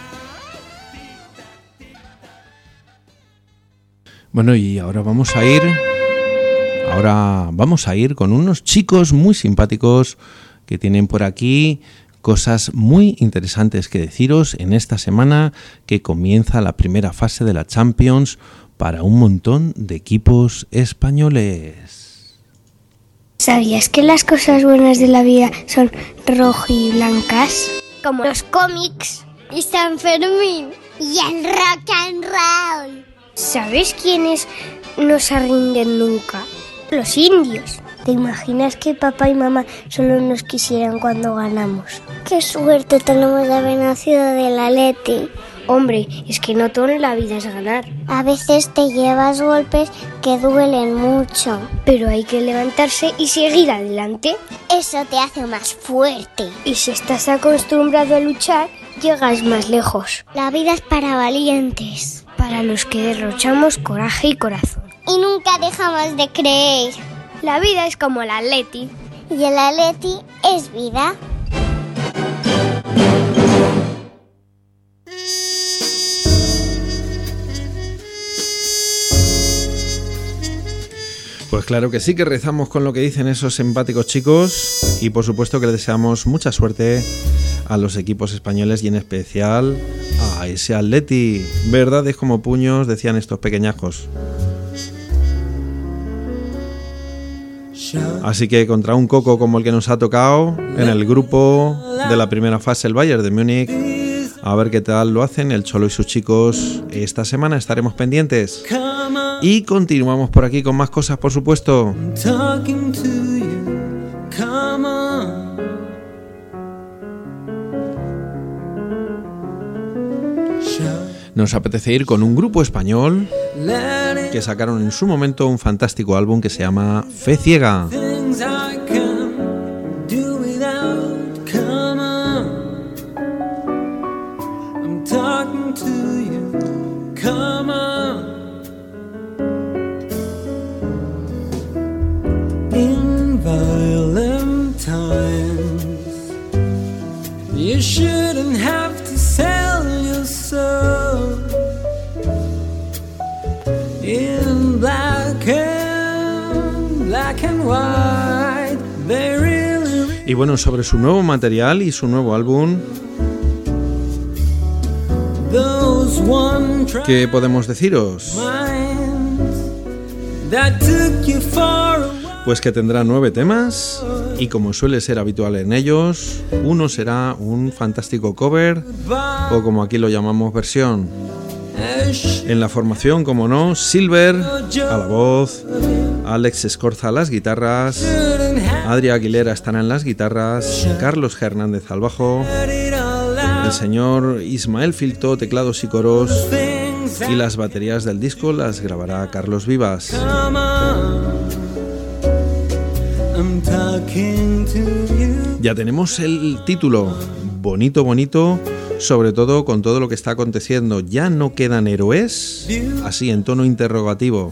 Bueno, y ahora vamos a ir ahora vamos a ir con unos chicos muy simpáticos que tienen por aquí cosas muy interesantes que deciros en esta semana que comienza la primera fase de la Champions para un montón de equipos españoles. ¿Sabías que las cosas buenas de la vida son rojiblancas? Como los cómics y San Fermín y el rock and roll. ¿Sabes quiénes no se rinden nunca? Los indios. ¿Te imaginas que papá y mamá solo nos quisieran cuando ganamos? ¡Qué suerte tenemos de haber nacido del Atleti! Hombre, es que no todo en la vida es ganar. A veces te llevas golpes que duelen mucho. Pero hay que levantarse y seguir adelante. Eso te hace más fuerte. Y si estás acostumbrado a luchar, llegas más lejos. La vida es para valientes. Para los que derrochamos coraje y corazón. Y nunca dejamos de creer. La vida es como el Atleti. Y el Atleti es vida. Pues claro que sí, que rezamos con lo que dicen esos simpáticos chicos y por supuesto que les deseamos mucha suerte a los equipos españoles y en especial a ese Atleti. Verdades como puños, decían estos pequeñajos. Así que contra un coco como el que nos ha tocado en el grupo de la primera fase, el Bayern de Múnich, a ver qué tal lo hacen el Cholo y sus chicos. Esta semana estaremos pendientes. Y continuamos por aquí con más cosas, por supuesto. Nos apetece ir con un grupo español que sacaron en su momento un fantástico álbum que se llama Fe Ciega. In violent times, you shouldn't have to sell your soul. In black and black and white, they really. Y bueno, sobre su nuevo material y su nuevo álbum, ¿qué podemos deciros? That took you far away. Pues que tendrá nueve temas y como suele ser habitual en ellos, uno será un fantástico cover o como aquí lo llamamos versión. En la formación, como no, Silver a la voz, Alex Escorza a las guitarras, Adri Aguilera estará en las guitarras, Carlos Hernández al bajo, el señor Ismael Filto teclados y coros y las baterías del disco las grabará Carlos Vivas. Ya tenemos el título, bonito, bonito, sobre todo con todo lo que está aconteciendo. ¿Ya no quedan héroes? Así en tono interrogativo.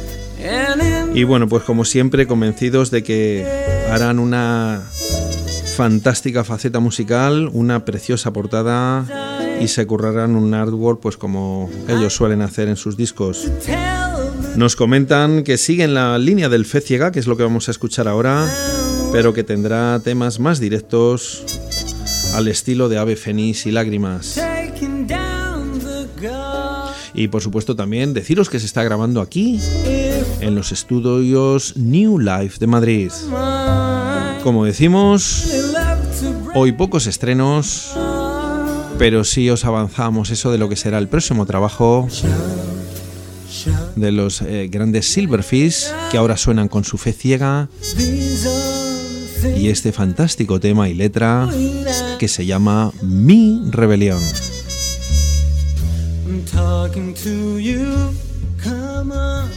Y bueno, pues como siempre convencidos de que harán una fantástica faceta musical, una preciosa portada y se currarán un artwork pues como ellos suelen hacer en sus discos. Nos comentan que siguen la línea del Fe Ciega, que es lo que vamos a escuchar ahora, pero que tendrá temas más directos al estilo de Ave Fénix y Lágrimas. Y por supuesto también deciros que se está grabando aquí en los estudios New Life de Madrid. Como decimos, hoy pocos estrenos, pero sí os avanzamos eso de lo que será el próximo trabajo de los eh, grandes Silverfish, que ahora suenan con su Fe Ciega y este fantástico tema y letra que se llama Mi Rebelión. I'm talking to you, come on.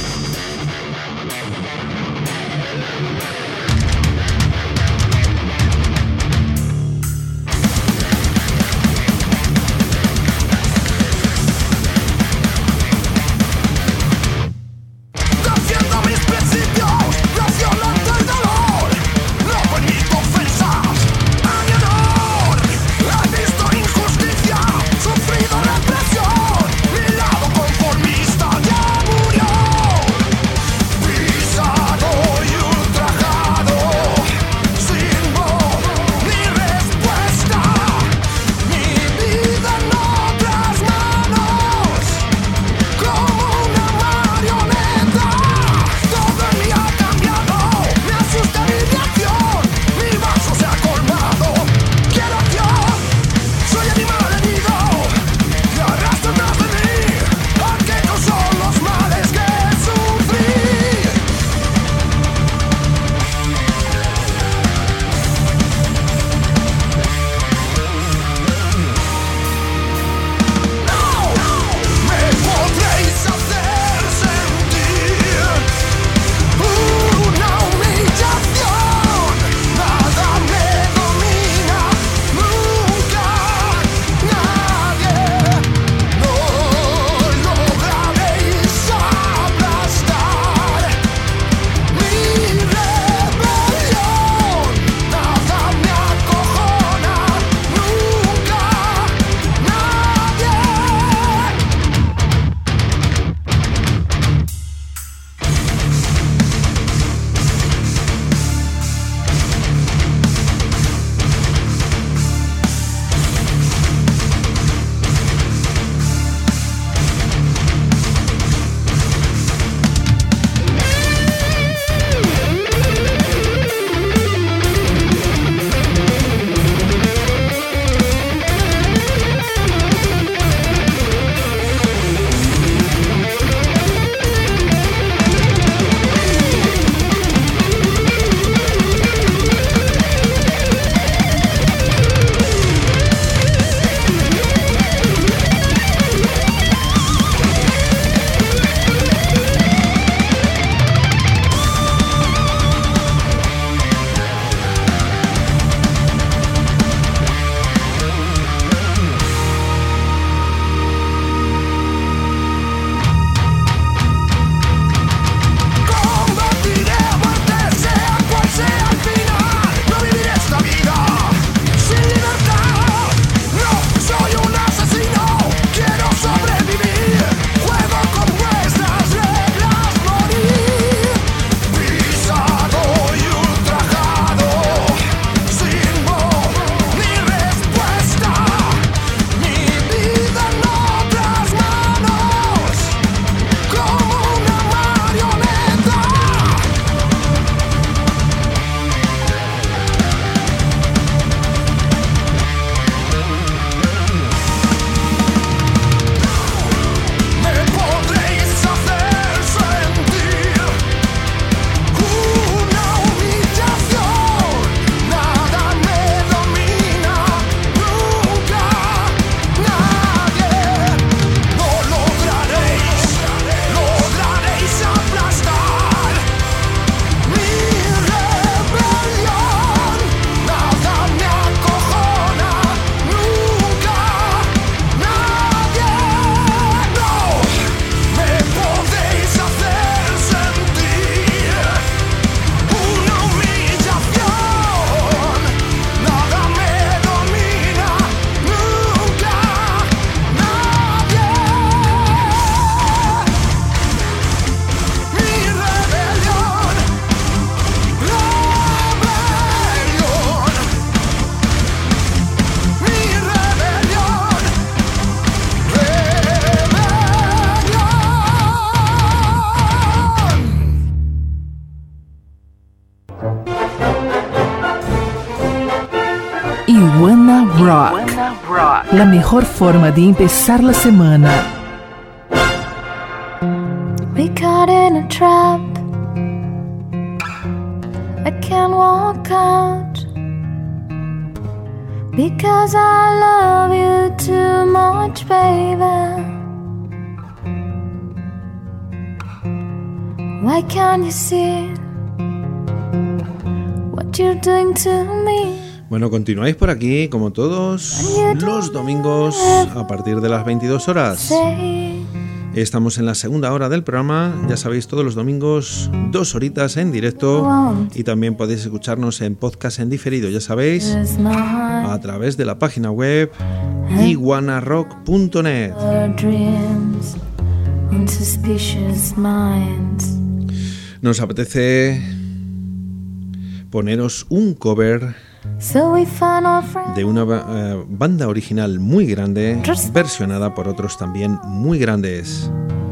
Defiendo mis principios, violento el dolor. No permito ofensas a mi honor. He visto injusticia, sufrido represión. Mi lado conformista ya murió. Rock. La mejor forma de empezar la semana. We caught in a trap. I can't walk out because I love you too much, baby. Why can't you see what you're doing to me? Bueno, continuáis por aquí como todos los domingos a partir de las veintidós horas. Estamos en la segunda hora del programa, ya sabéis, todos los domingos, dos horitas en directo, y también podéis escucharnos en podcast en diferido, ya sabéis, a través de la página web iguana rock punto net. Nos apetece poneros un cover de una uh, banda original muy grande, versionada por otros también muy grandes.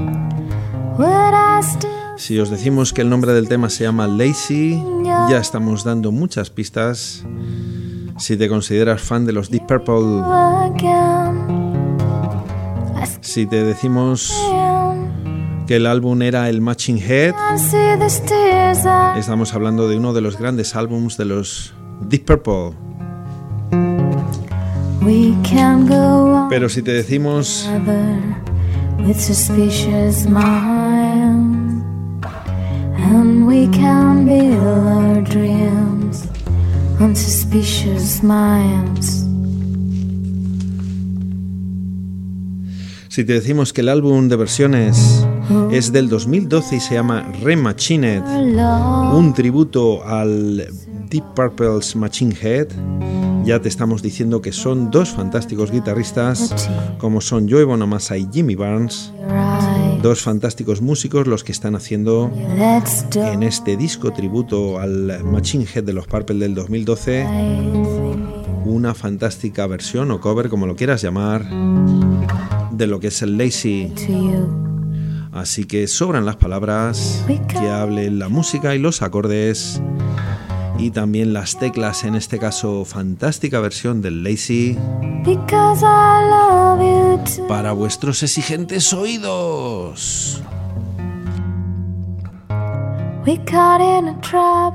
Si os decimos que el nombre del tema se llama Lazy, ya estamos dando muchas pistas. Si te consideras fan de los Deep Purple, si te decimos que el álbum era el Machine Head, estamos hablando de uno de los grandes álbums de los Deep Purple. Pero si te decimos with suspicious mind, and we can build our dreams on suspicious minds. Si te decimos que el álbum de versiones es del dos mil doce y se llama Remachined, un tributo al Deep Purple's Machine Head, ya te estamos diciendo que son dos fantásticos guitarristas, como son Joey Bonamassa y Jimmy Barnes, dos fantásticos músicos los que están haciendo en este disco tributo al Machine Head de los Purple del dos mil doce una fantástica versión o cover, como lo quieras llamar, de lo que es el Lazy. Así que sobran las palabras, que hablen la música y los acordes y también las teclas, en este caso fantástica versión del Lazy para vuestros exigentes oídos. We caught in a trap.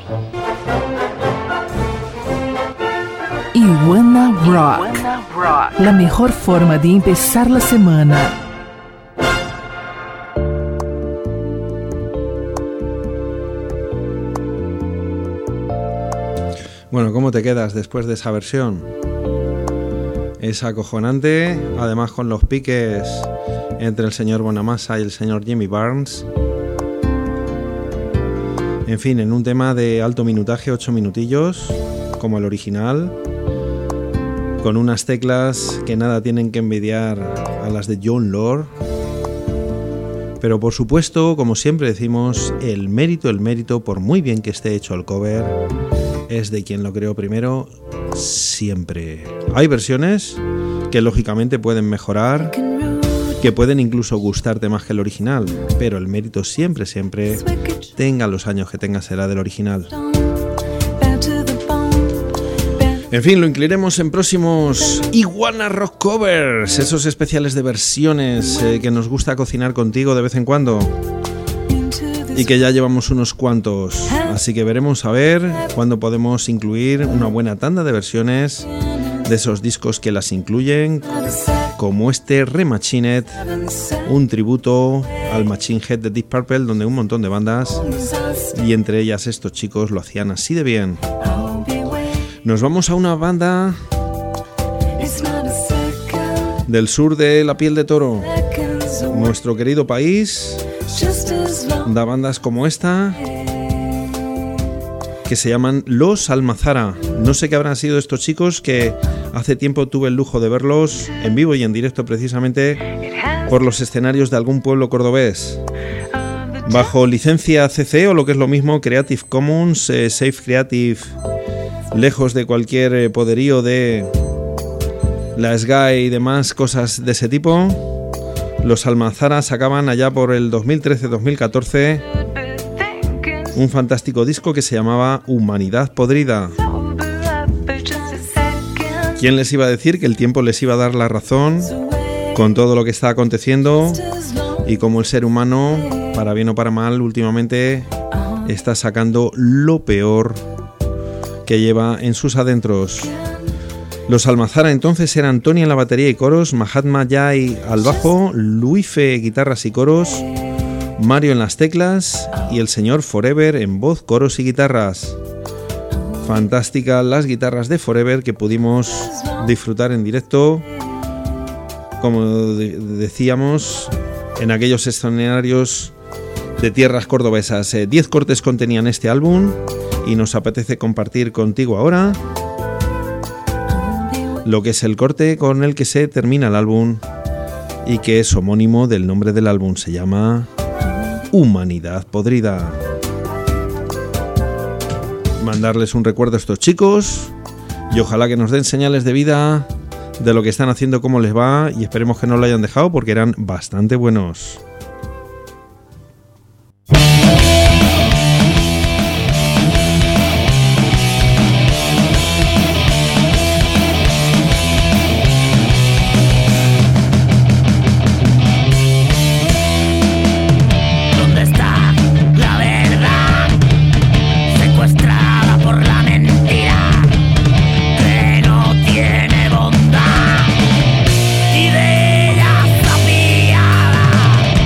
Iguana Rock. La mejor forma de empezar la semana. Bueno, ¿cómo te quedas después de esa versión? Es acojonante, además con los piques entre el señor Bonamassa y el señor Jimmy Barnes. En fin, en un tema de alto minutaje, ocho minutillos, como el original, con unas teclas que nada tienen que envidiar a las de Jon Lord. Pero por supuesto, como siempre decimos, el mérito, el mérito, por muy bien que esté hecho el cover, es de quien lo creó primero, siempre. Hay versiones que lógicamente pueden mejorar, que pueden incluso gustarte más que el original, pero el mérito siempre, siempre, tenga los años que tenga, será del original. En fin, lo incluiremos en próximos Iguana Rock Covers, esos especiales de versiones eh, que nos gusta cocinar contigo de vez en cuando y que ya llevamos unos cuantos, así que veremos a ver cuándo podemos incluir una buena tanda de versiones de esos discos que las incluyen, como este Remachined, un tributo al Machine Head de Deep Purple, donde un montón de bandas, y entre ellas estos chicos, lo hacían así de bien. Nos vamos a una banda del sur de la piel de toro, nuestro querido país, da bandas como esta que se llaman Los Almazara. No sé qué habrán sido estos chicos, que hace tiempo tuve el lujo de verlos en vivo y en directo, precisamente por los escenarios de algún pueblo cordobés, bajo licencia C C o lo que es lo mismo Creative Commons, eh, Safe Creative, lejos de cualquier eh, poderío de la S G A E y demás cosas de ese tipo. Los Almazara sacaban allá por el dos mil trece dos mil catorce un fantástico disco que se llamaba Humanidad Podrida. ¿Quién les iba a decir que el tiempo les iba a dar la razón con todo lo que está aconteciendo y cómo el ser humano, para bien o para mal, últimamente está sacando lo peor que lleva en sus adentros? Los Almazara entonces eran Tony en la batería y coros, Mahatma Jai al bajo, Luife guitarras y coros, Mario en las teclas y el señor Forever en voz, coros y guitarras. Fantásticas las guitarras de Forever que pudimos disfrutar en directo, como de- decíamos, en aquellos escenarios de tierras cordobesas. Eh, diez cortes contenían este álbum y nos apetece compartir contigo ahora lo que es el corte con el que se termina el álbum y que es homónimo del nombre del álbum. Se llama Humanidad Podrida. Mandarles un recuerdo a estos chicos y ojalá que nos den señales de vida de lo que están haciendo, cómo les va, y esperemos que no lo hayan dejado porque eran bastante buenos. ¿Dónde está la verdad? Secuestrada por la mentira que no tiene bondad, ideas apiadas.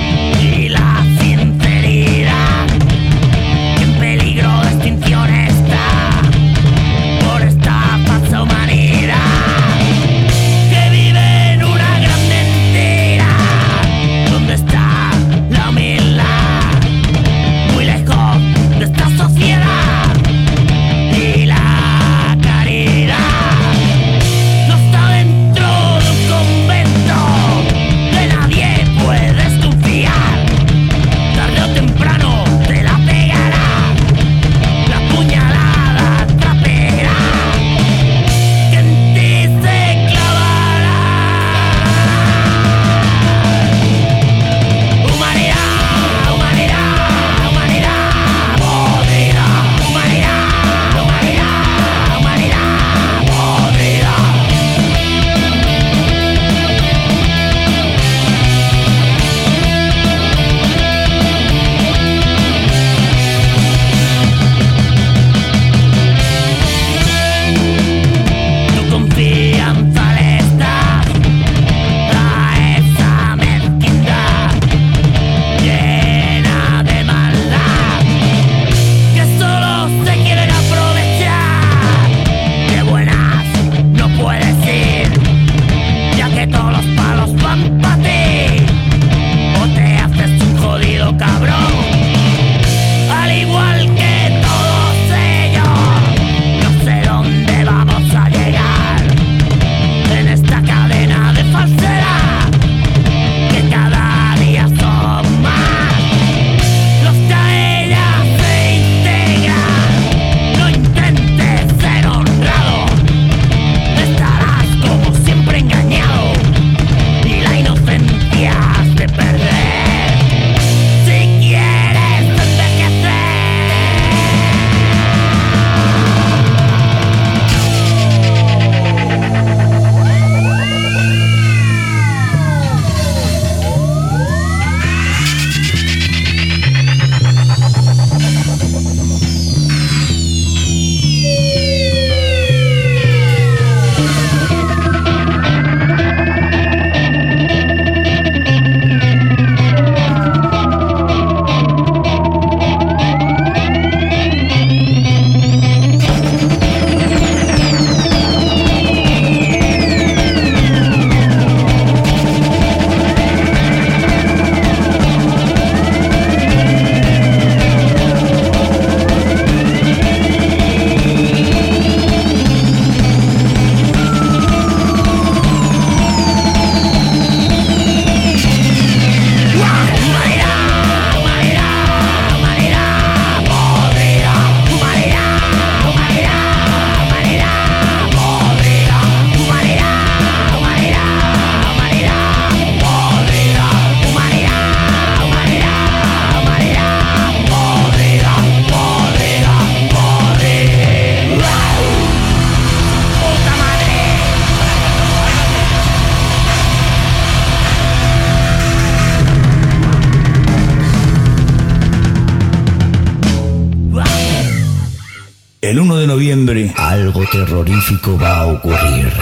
El uno de noviembre, algo terrorífico va a ocurrir.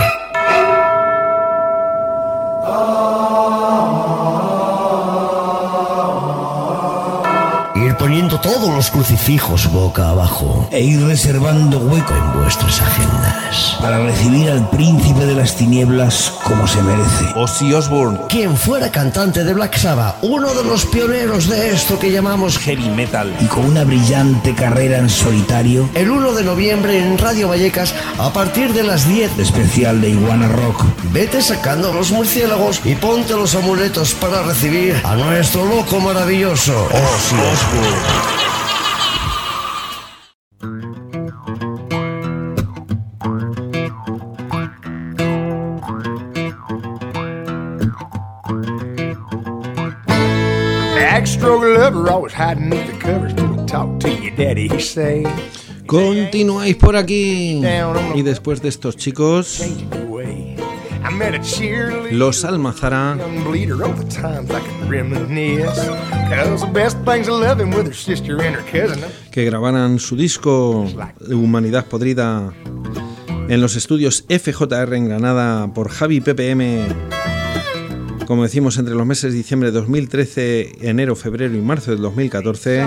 Ir poniendo todos los crucifijos boca abajo e ir reservando hueco en vuestras agendas para recibir al príncipe de las tinieblas como se merece. Ozzy Osbourne, quien fuera cantante de Black Sabbath, uno de los pioneros de esto que llamamos heavy metal, y con una brillante carrera en solitario, el uno de noviembre en Radio Vallecas a partir de las diez, especial de Iguana Rock. Vete sacando los murciélagos y ponte los amuletos para recibir a nuestro loco maravilloso Ozzy Osbourne. Continuáis por aquí. Y después de estos chicos, los Almazara, que grabaran su disco Humanidad Podrida en los estudios F J R en Granada por Javi P P M, como decimos, entre los meses de diciembre de dos mil trece, enero, febrero y marzo del dos mil catorce.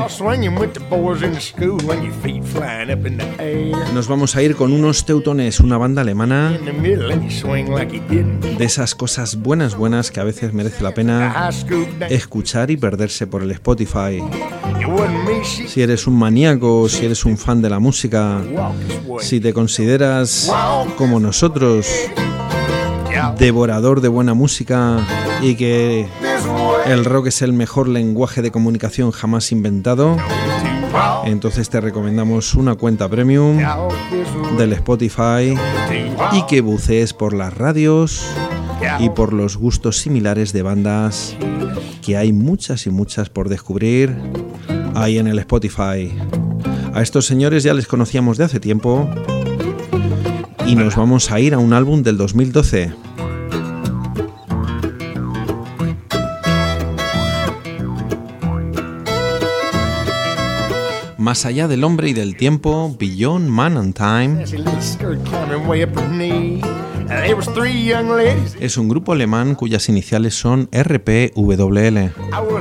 Nos vamos a ir con unos Teutones, una banda alemana, de esas cosas buenas buenas que a veces merece la pena escuchar y perderse por el Spotify. Si eres un maníaco, si eres un fan de la música, si te consideras como nosotros devorador de buena música y que el rock es el mejor lenguaje de comunicación jamás inventado, entonces te recomendamos una cuenta premium del Spotify y que bucees por las radios y por los gustos similares de bandas, que hay muchas y muchas por descubrir ahí en el Spotify. A estos señores ya les conocíamos de hace tiempo y nos vamos a ir a un álbum del dos mil doce. Más allá del hombre y del tiempo, Beyond Man and Time, es un grupo alemán cuyas iniciales son R P W L.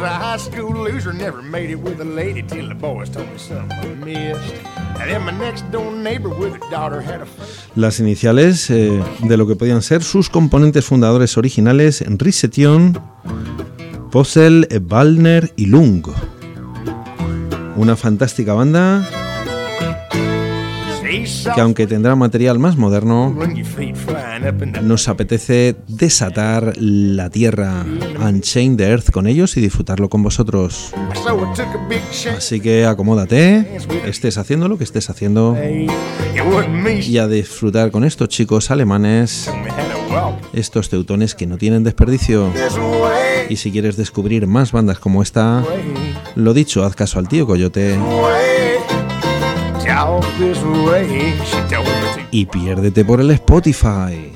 Las iniciales eh, de lo que podían ser sus componentes fundadores originales, Risetion, Possel, Wallner y Lung. Una fantástica banda que, aunque tendrá material más moderno, nos apetece desatar la tierra, Unchain the Earth, con ellos y disfrutarlo con vosotros. Así que acomódate, estés haciendo lo que estés haciendo, y a disfrutar con estos chicos alemanes, estos teutones que no tienen desperdicio. Y si quieres descubrir más bandas como esta, lo dicho, haz caso al tío Coyote y piérdete por el Spotify.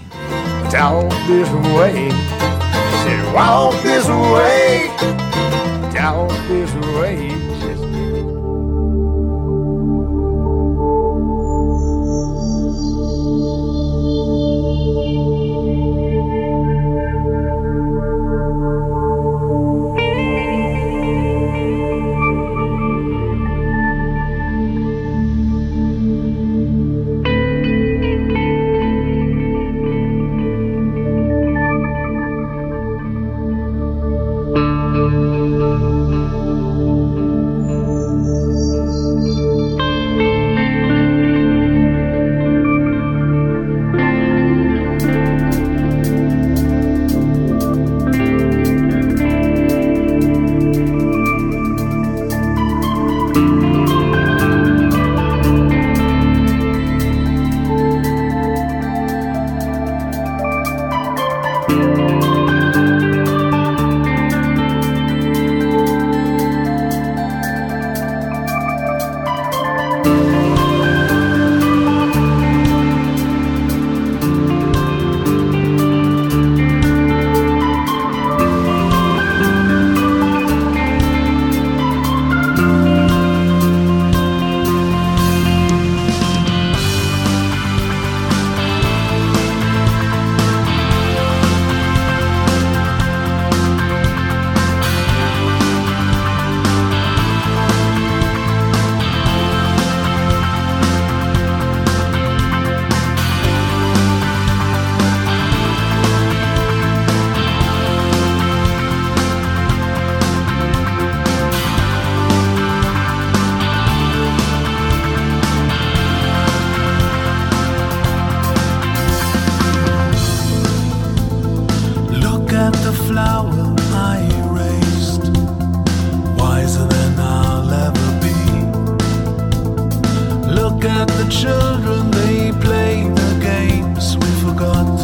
children, they play the games we forgot.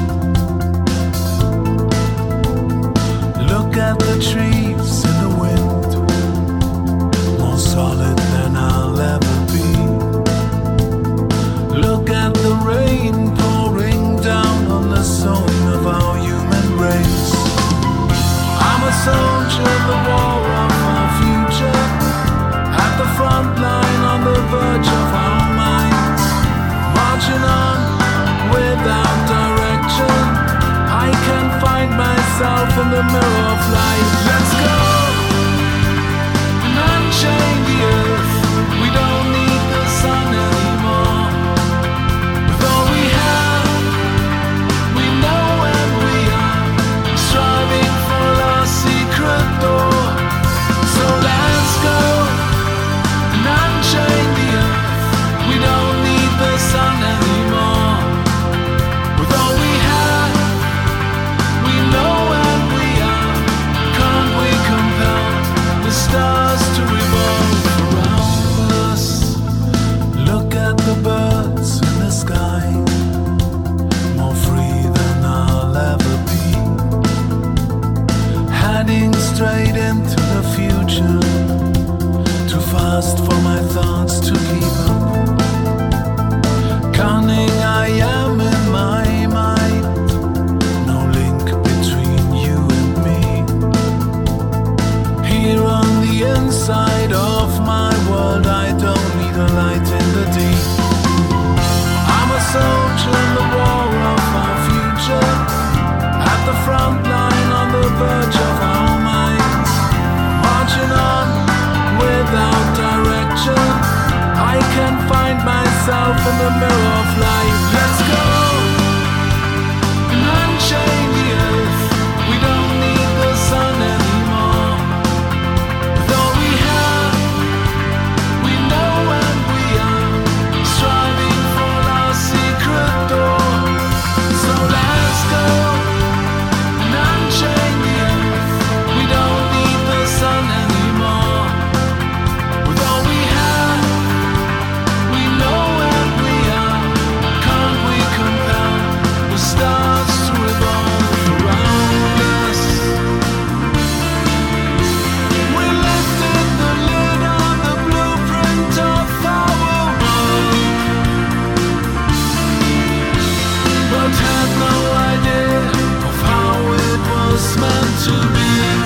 Look at the trees in the wind, more solid than I'll ever be. Look at the rain pouring down on the soul of our human race. I'm a soldier in the war of our future, at the front line on the verge of our minds, marching on without direction. I can find myself in the mirror of life. Let's go and unchain the earth. We don't need the sun anymore. With all we have, we know and we are striving for our secret door. So let's go and unchain the earth. We don't need the sun anymore. With all we have, we know and we are. Can't we compel the stars to revolve around us? Look at the birds in the sky, more free than I'll ever be, heading straight into the future. Too fast for my thoughts to keep up. Cunning I am in my mind, no link between you and me. Here on the inside of my world, I don't need a light in the deep. I'm a soldier in the war of our future, at the front line on the verge of our minds, marching on without direction. I can find myself in the mirror of life. Let's go and unchain the earth. We don't need the sun anymore. With all we have, we know and we are striving for our secret door. So let's go and unchain the earth. We don't need the sun anymore. With all we have, we know and we are. Can't we compel the stars to revolve around us? We lifted the lid on the blueprint of our world, but had no idea of how it was meant to be.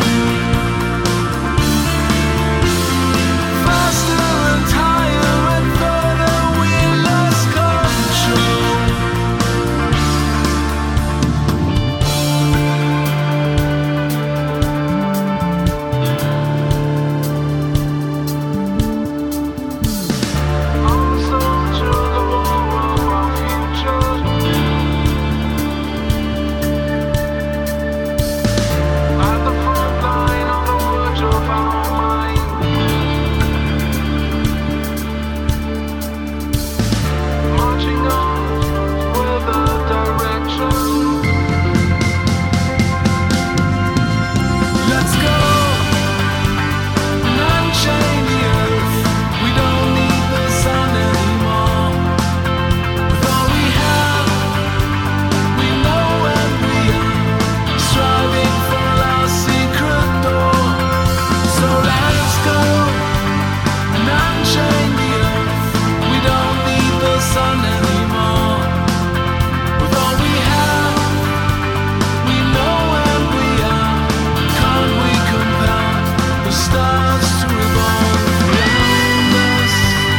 Faster and higher and further, we lost control. I'm a soldier in the war of our future, at the front line on the verge of our mind, marching on without direction. Let's go and unchain the earth. We don't need the sun anymore. With all we have, we know and we are striving for our secret door. So let's go and unchain the earth. We don't need the sun anymore. With all we have, we know and we are. Can't we compel the stars to revolve around us?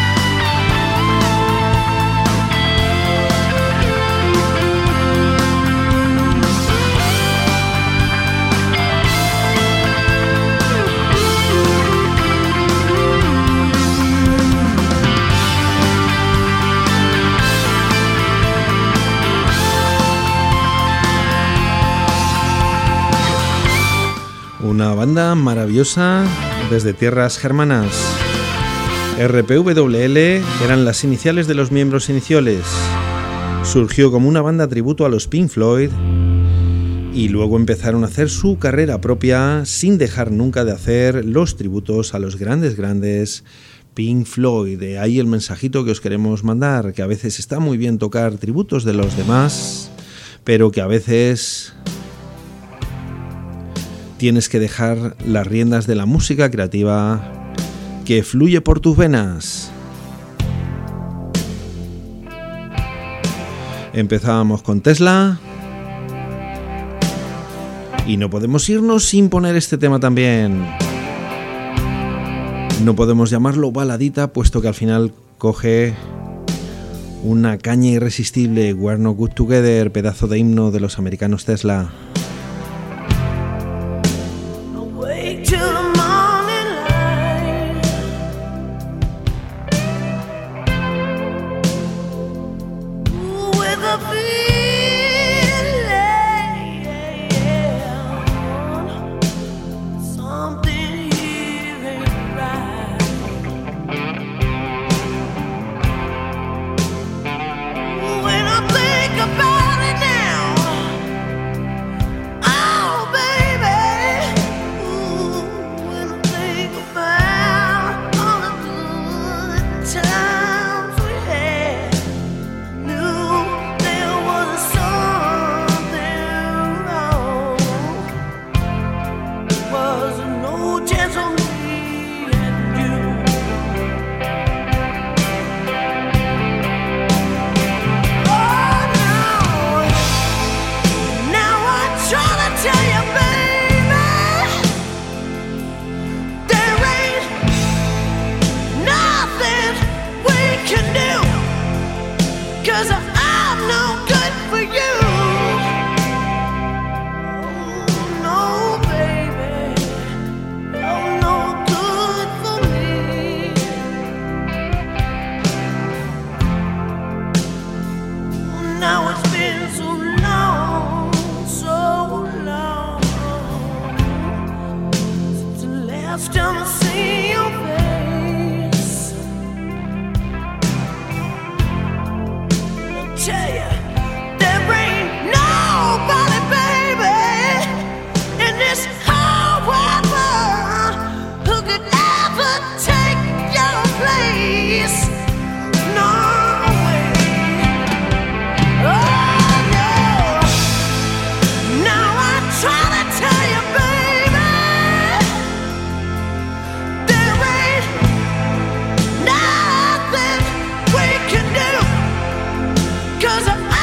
Una banda maravillosa desde tierras germanas. R P W L eran las iniciales de los miembros iniciales. Surgió como una banda tributo a los Pink Floyd y luego empezaron a hacer su carrera propia sin dejar nunca de hacer los tributos a los grandes, grandes Pink Floyd. De ahí el mensajito que os queremos mandar, que a veces está muy bien tocar tributos de los demás, pero que a veces tienes que dejar las riendas de la música creativa que fluye por tus venas. Empezábamos con Tesla y no podemos irnos sin poner este tema también. No podemos llamarlo baladita, puesto que al final coge una caña irresistible. We're No Good Together, pedazo de himno de los americanos Tesla. Cause I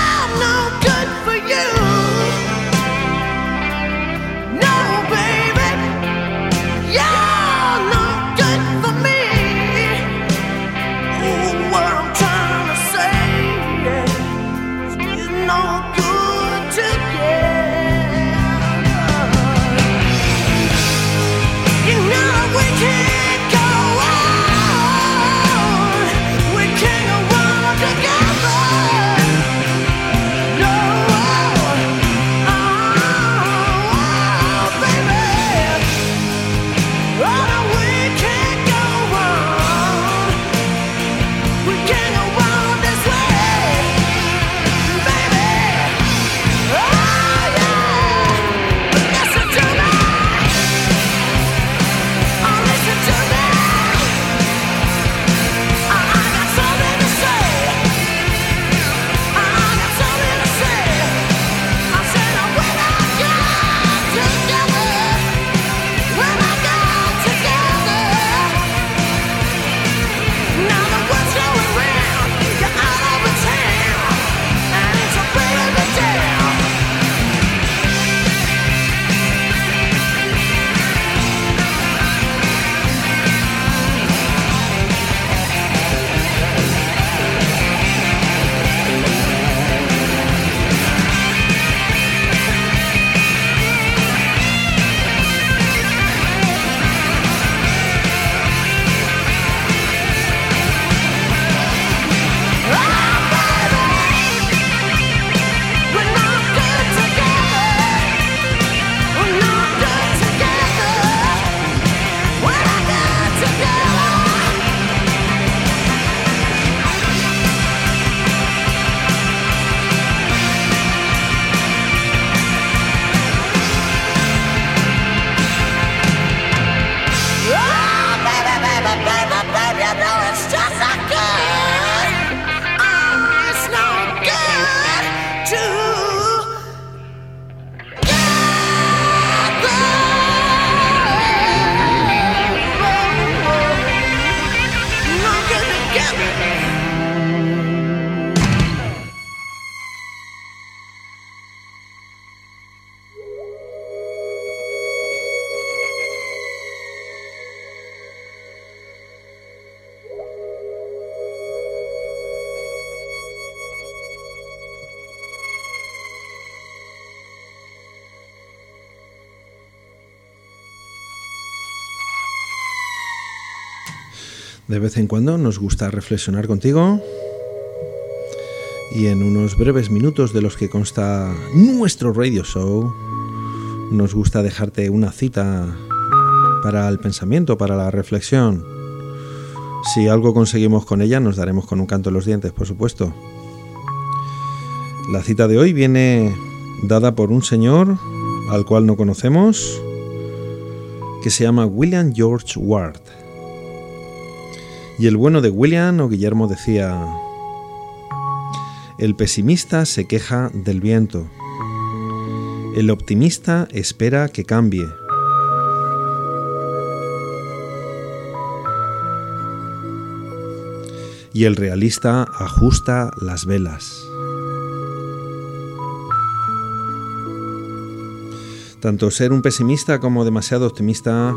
De vez en cuando nos gusta reflexionar contigo y en unos breves minutos de los que consta nuestro radio show nos gusta dejarte una cita para el pensamiento, para la reflexión. Si algo conseguimos con ella, nos daremos con un canto en los dientes, por supuesto. La cita de hoy viene dada por un señor al cual no conocemos, que se llama William George Ward. Y el bueno de William o Guillermo decía: el pesimista se queja del viento, el optimista espera que cambie, y el realista ajusta las velas. Tanto ser un pesimista como demasiado optimista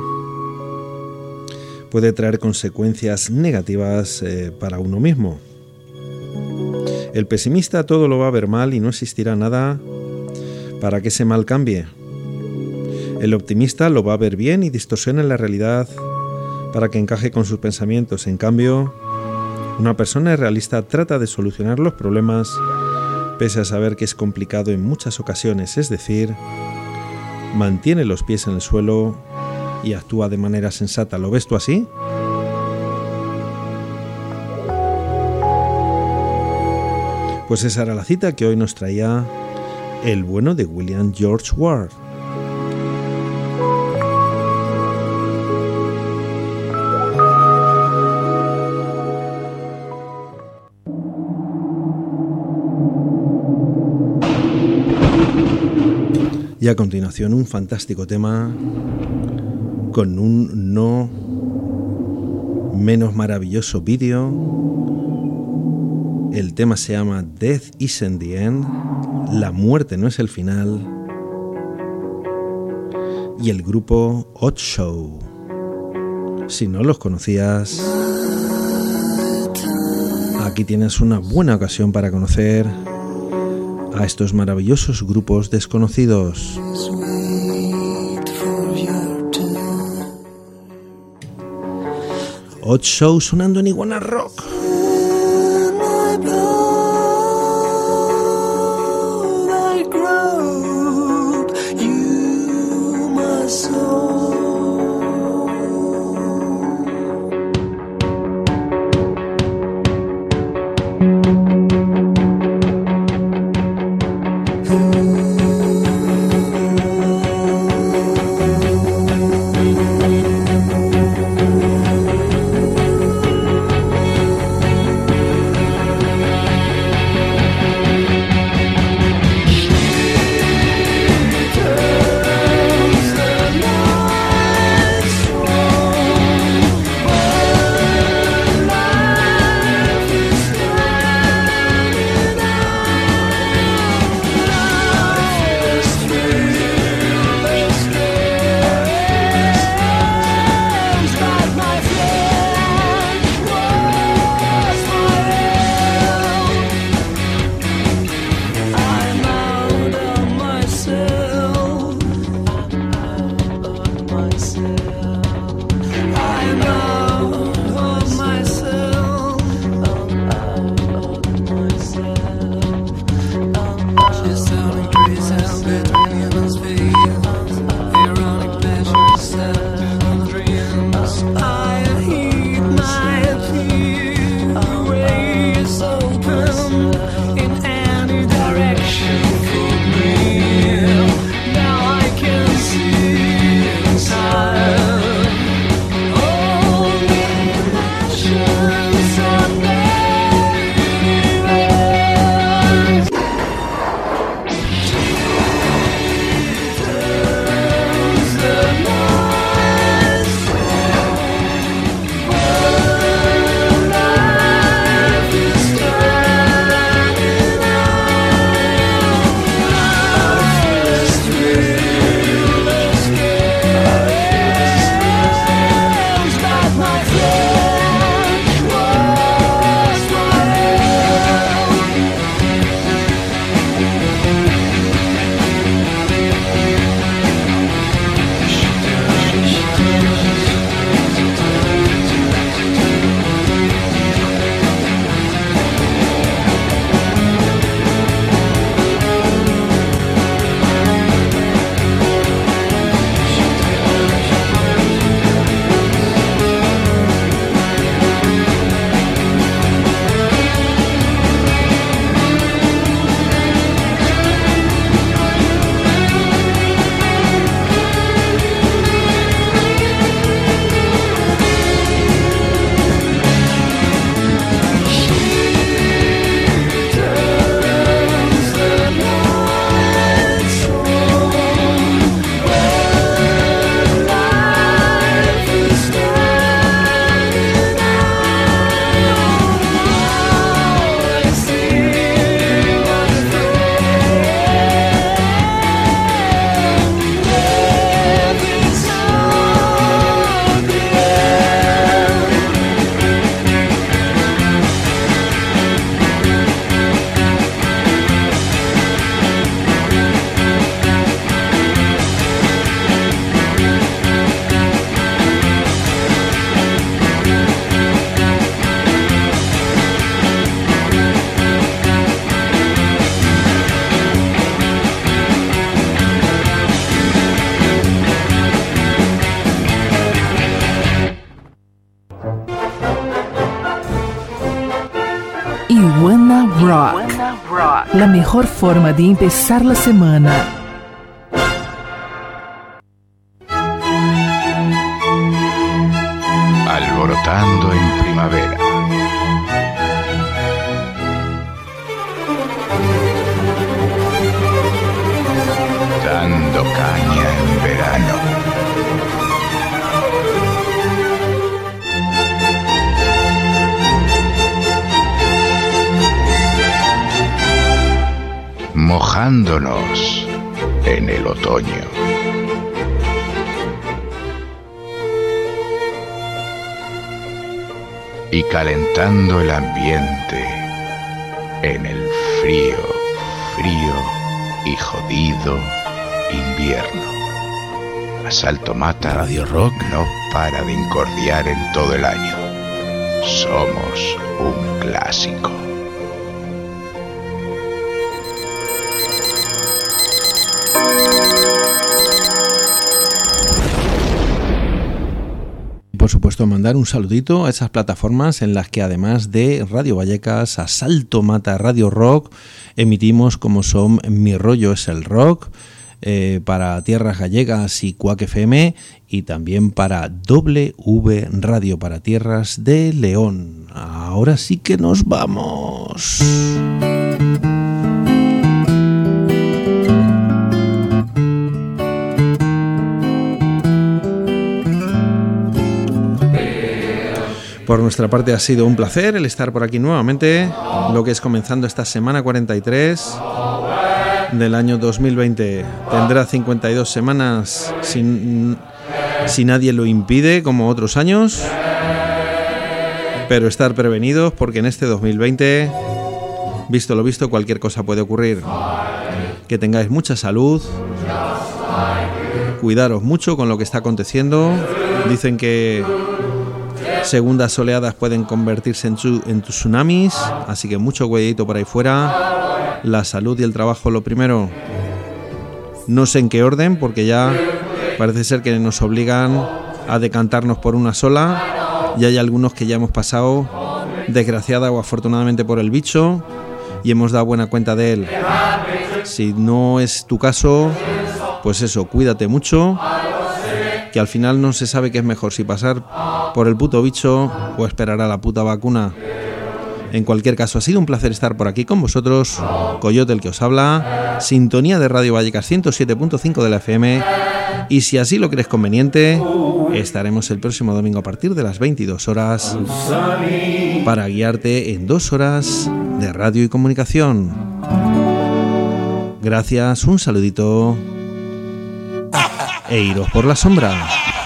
puede traer consecuencias negativas eh, para uno mismo. El pesimista todo lo va a ver mal y no existirá nada para que ese mal cambie. El optimista lo va a ver bien y distorsiona la realidad para que encaje con sus pensamientos. En cambio, una persona realista trata de solucionar los problemas pese a saber que es complicado en muchas ocasiones, es decir, mantiene los pies en el suelo y actúa de manera sensata. ¿Lo ves tú así? Pues esa era la cita que hoy nos traía el bueno de William George Ward. Y a continuación un fantástico tema con un no menos maravilloso vídeo. El tema se llama Death Isn't the End, la muerte no es el final, y el grupo Odd Show. Si no los conocías, aquí tienes una buena ocasión para conocer a estos maravillosos grupos desconocidos. Odd Show sonando en Iguana Rock. Thank La mejor forma de empezar la semana. Alborotando en primavera. Dando caña en verano. Mojándonos en el otoño. Y calentando el ambiente en el frío, frío y jodido invierno. Asalto Mata Radio Rock no para de incordiar en todo el año. Somos un clásico. Por supuesto, mandar un saludito a esas plataformas en las que, además de Radio Vallecas, Asalto Mata Radio Rock, emitimos como son Mi Rollo es el Rock, eh, para Tierras Gallegas y Quack F M, y también para W Radio para Tierras de León. Ahora sí que nos vamos. Por nuestra parte ha sido un placer el estar por aquí nuevamente, lo que es comenzando esta semana cuarenta y tres del año dos mil veinte. Tendrá cincuenta y dos semanas sin, si nadie lo impide, como otros años, pero estar prevenidos porque en este dos mil veinte, visto lo visto, cualquier cosa puede ocurrir. Que tengáis mucha salud, cuidaros mucho con lo que está aconteciendo. Dicen que segundas oleadas pueden convertirse en, tsu- en tsunamis, así que mucho cuidadito por ahí fuera. La salud y el trabajo lo primero. No sé en qué orden, porque ya parece ser que nos obligan a decantarnos por una sola, y hay algunos que ya hemos pasado, desgraciada o afortunadamente, por el bicho y hemos dado buena cuenta de él. Si no es tu caso, pues eso, cuídate mucho, que al final no se sabe qué es mejor, si pasar por el puto bicho o esperar a la puta vacuna. En cualquier caso, ha sido un placer estar por aquí con vosotros. Coyote el que os habla, sintonía de Radio Vallecas ciento siete punto cinco de la F M, y si así lo crees conveniente, estaremos el próximo domingo a partir de las veintidós horas para guiarte en dos horas de radio y comunicación. Gracias, un saludito e iros por la sombra.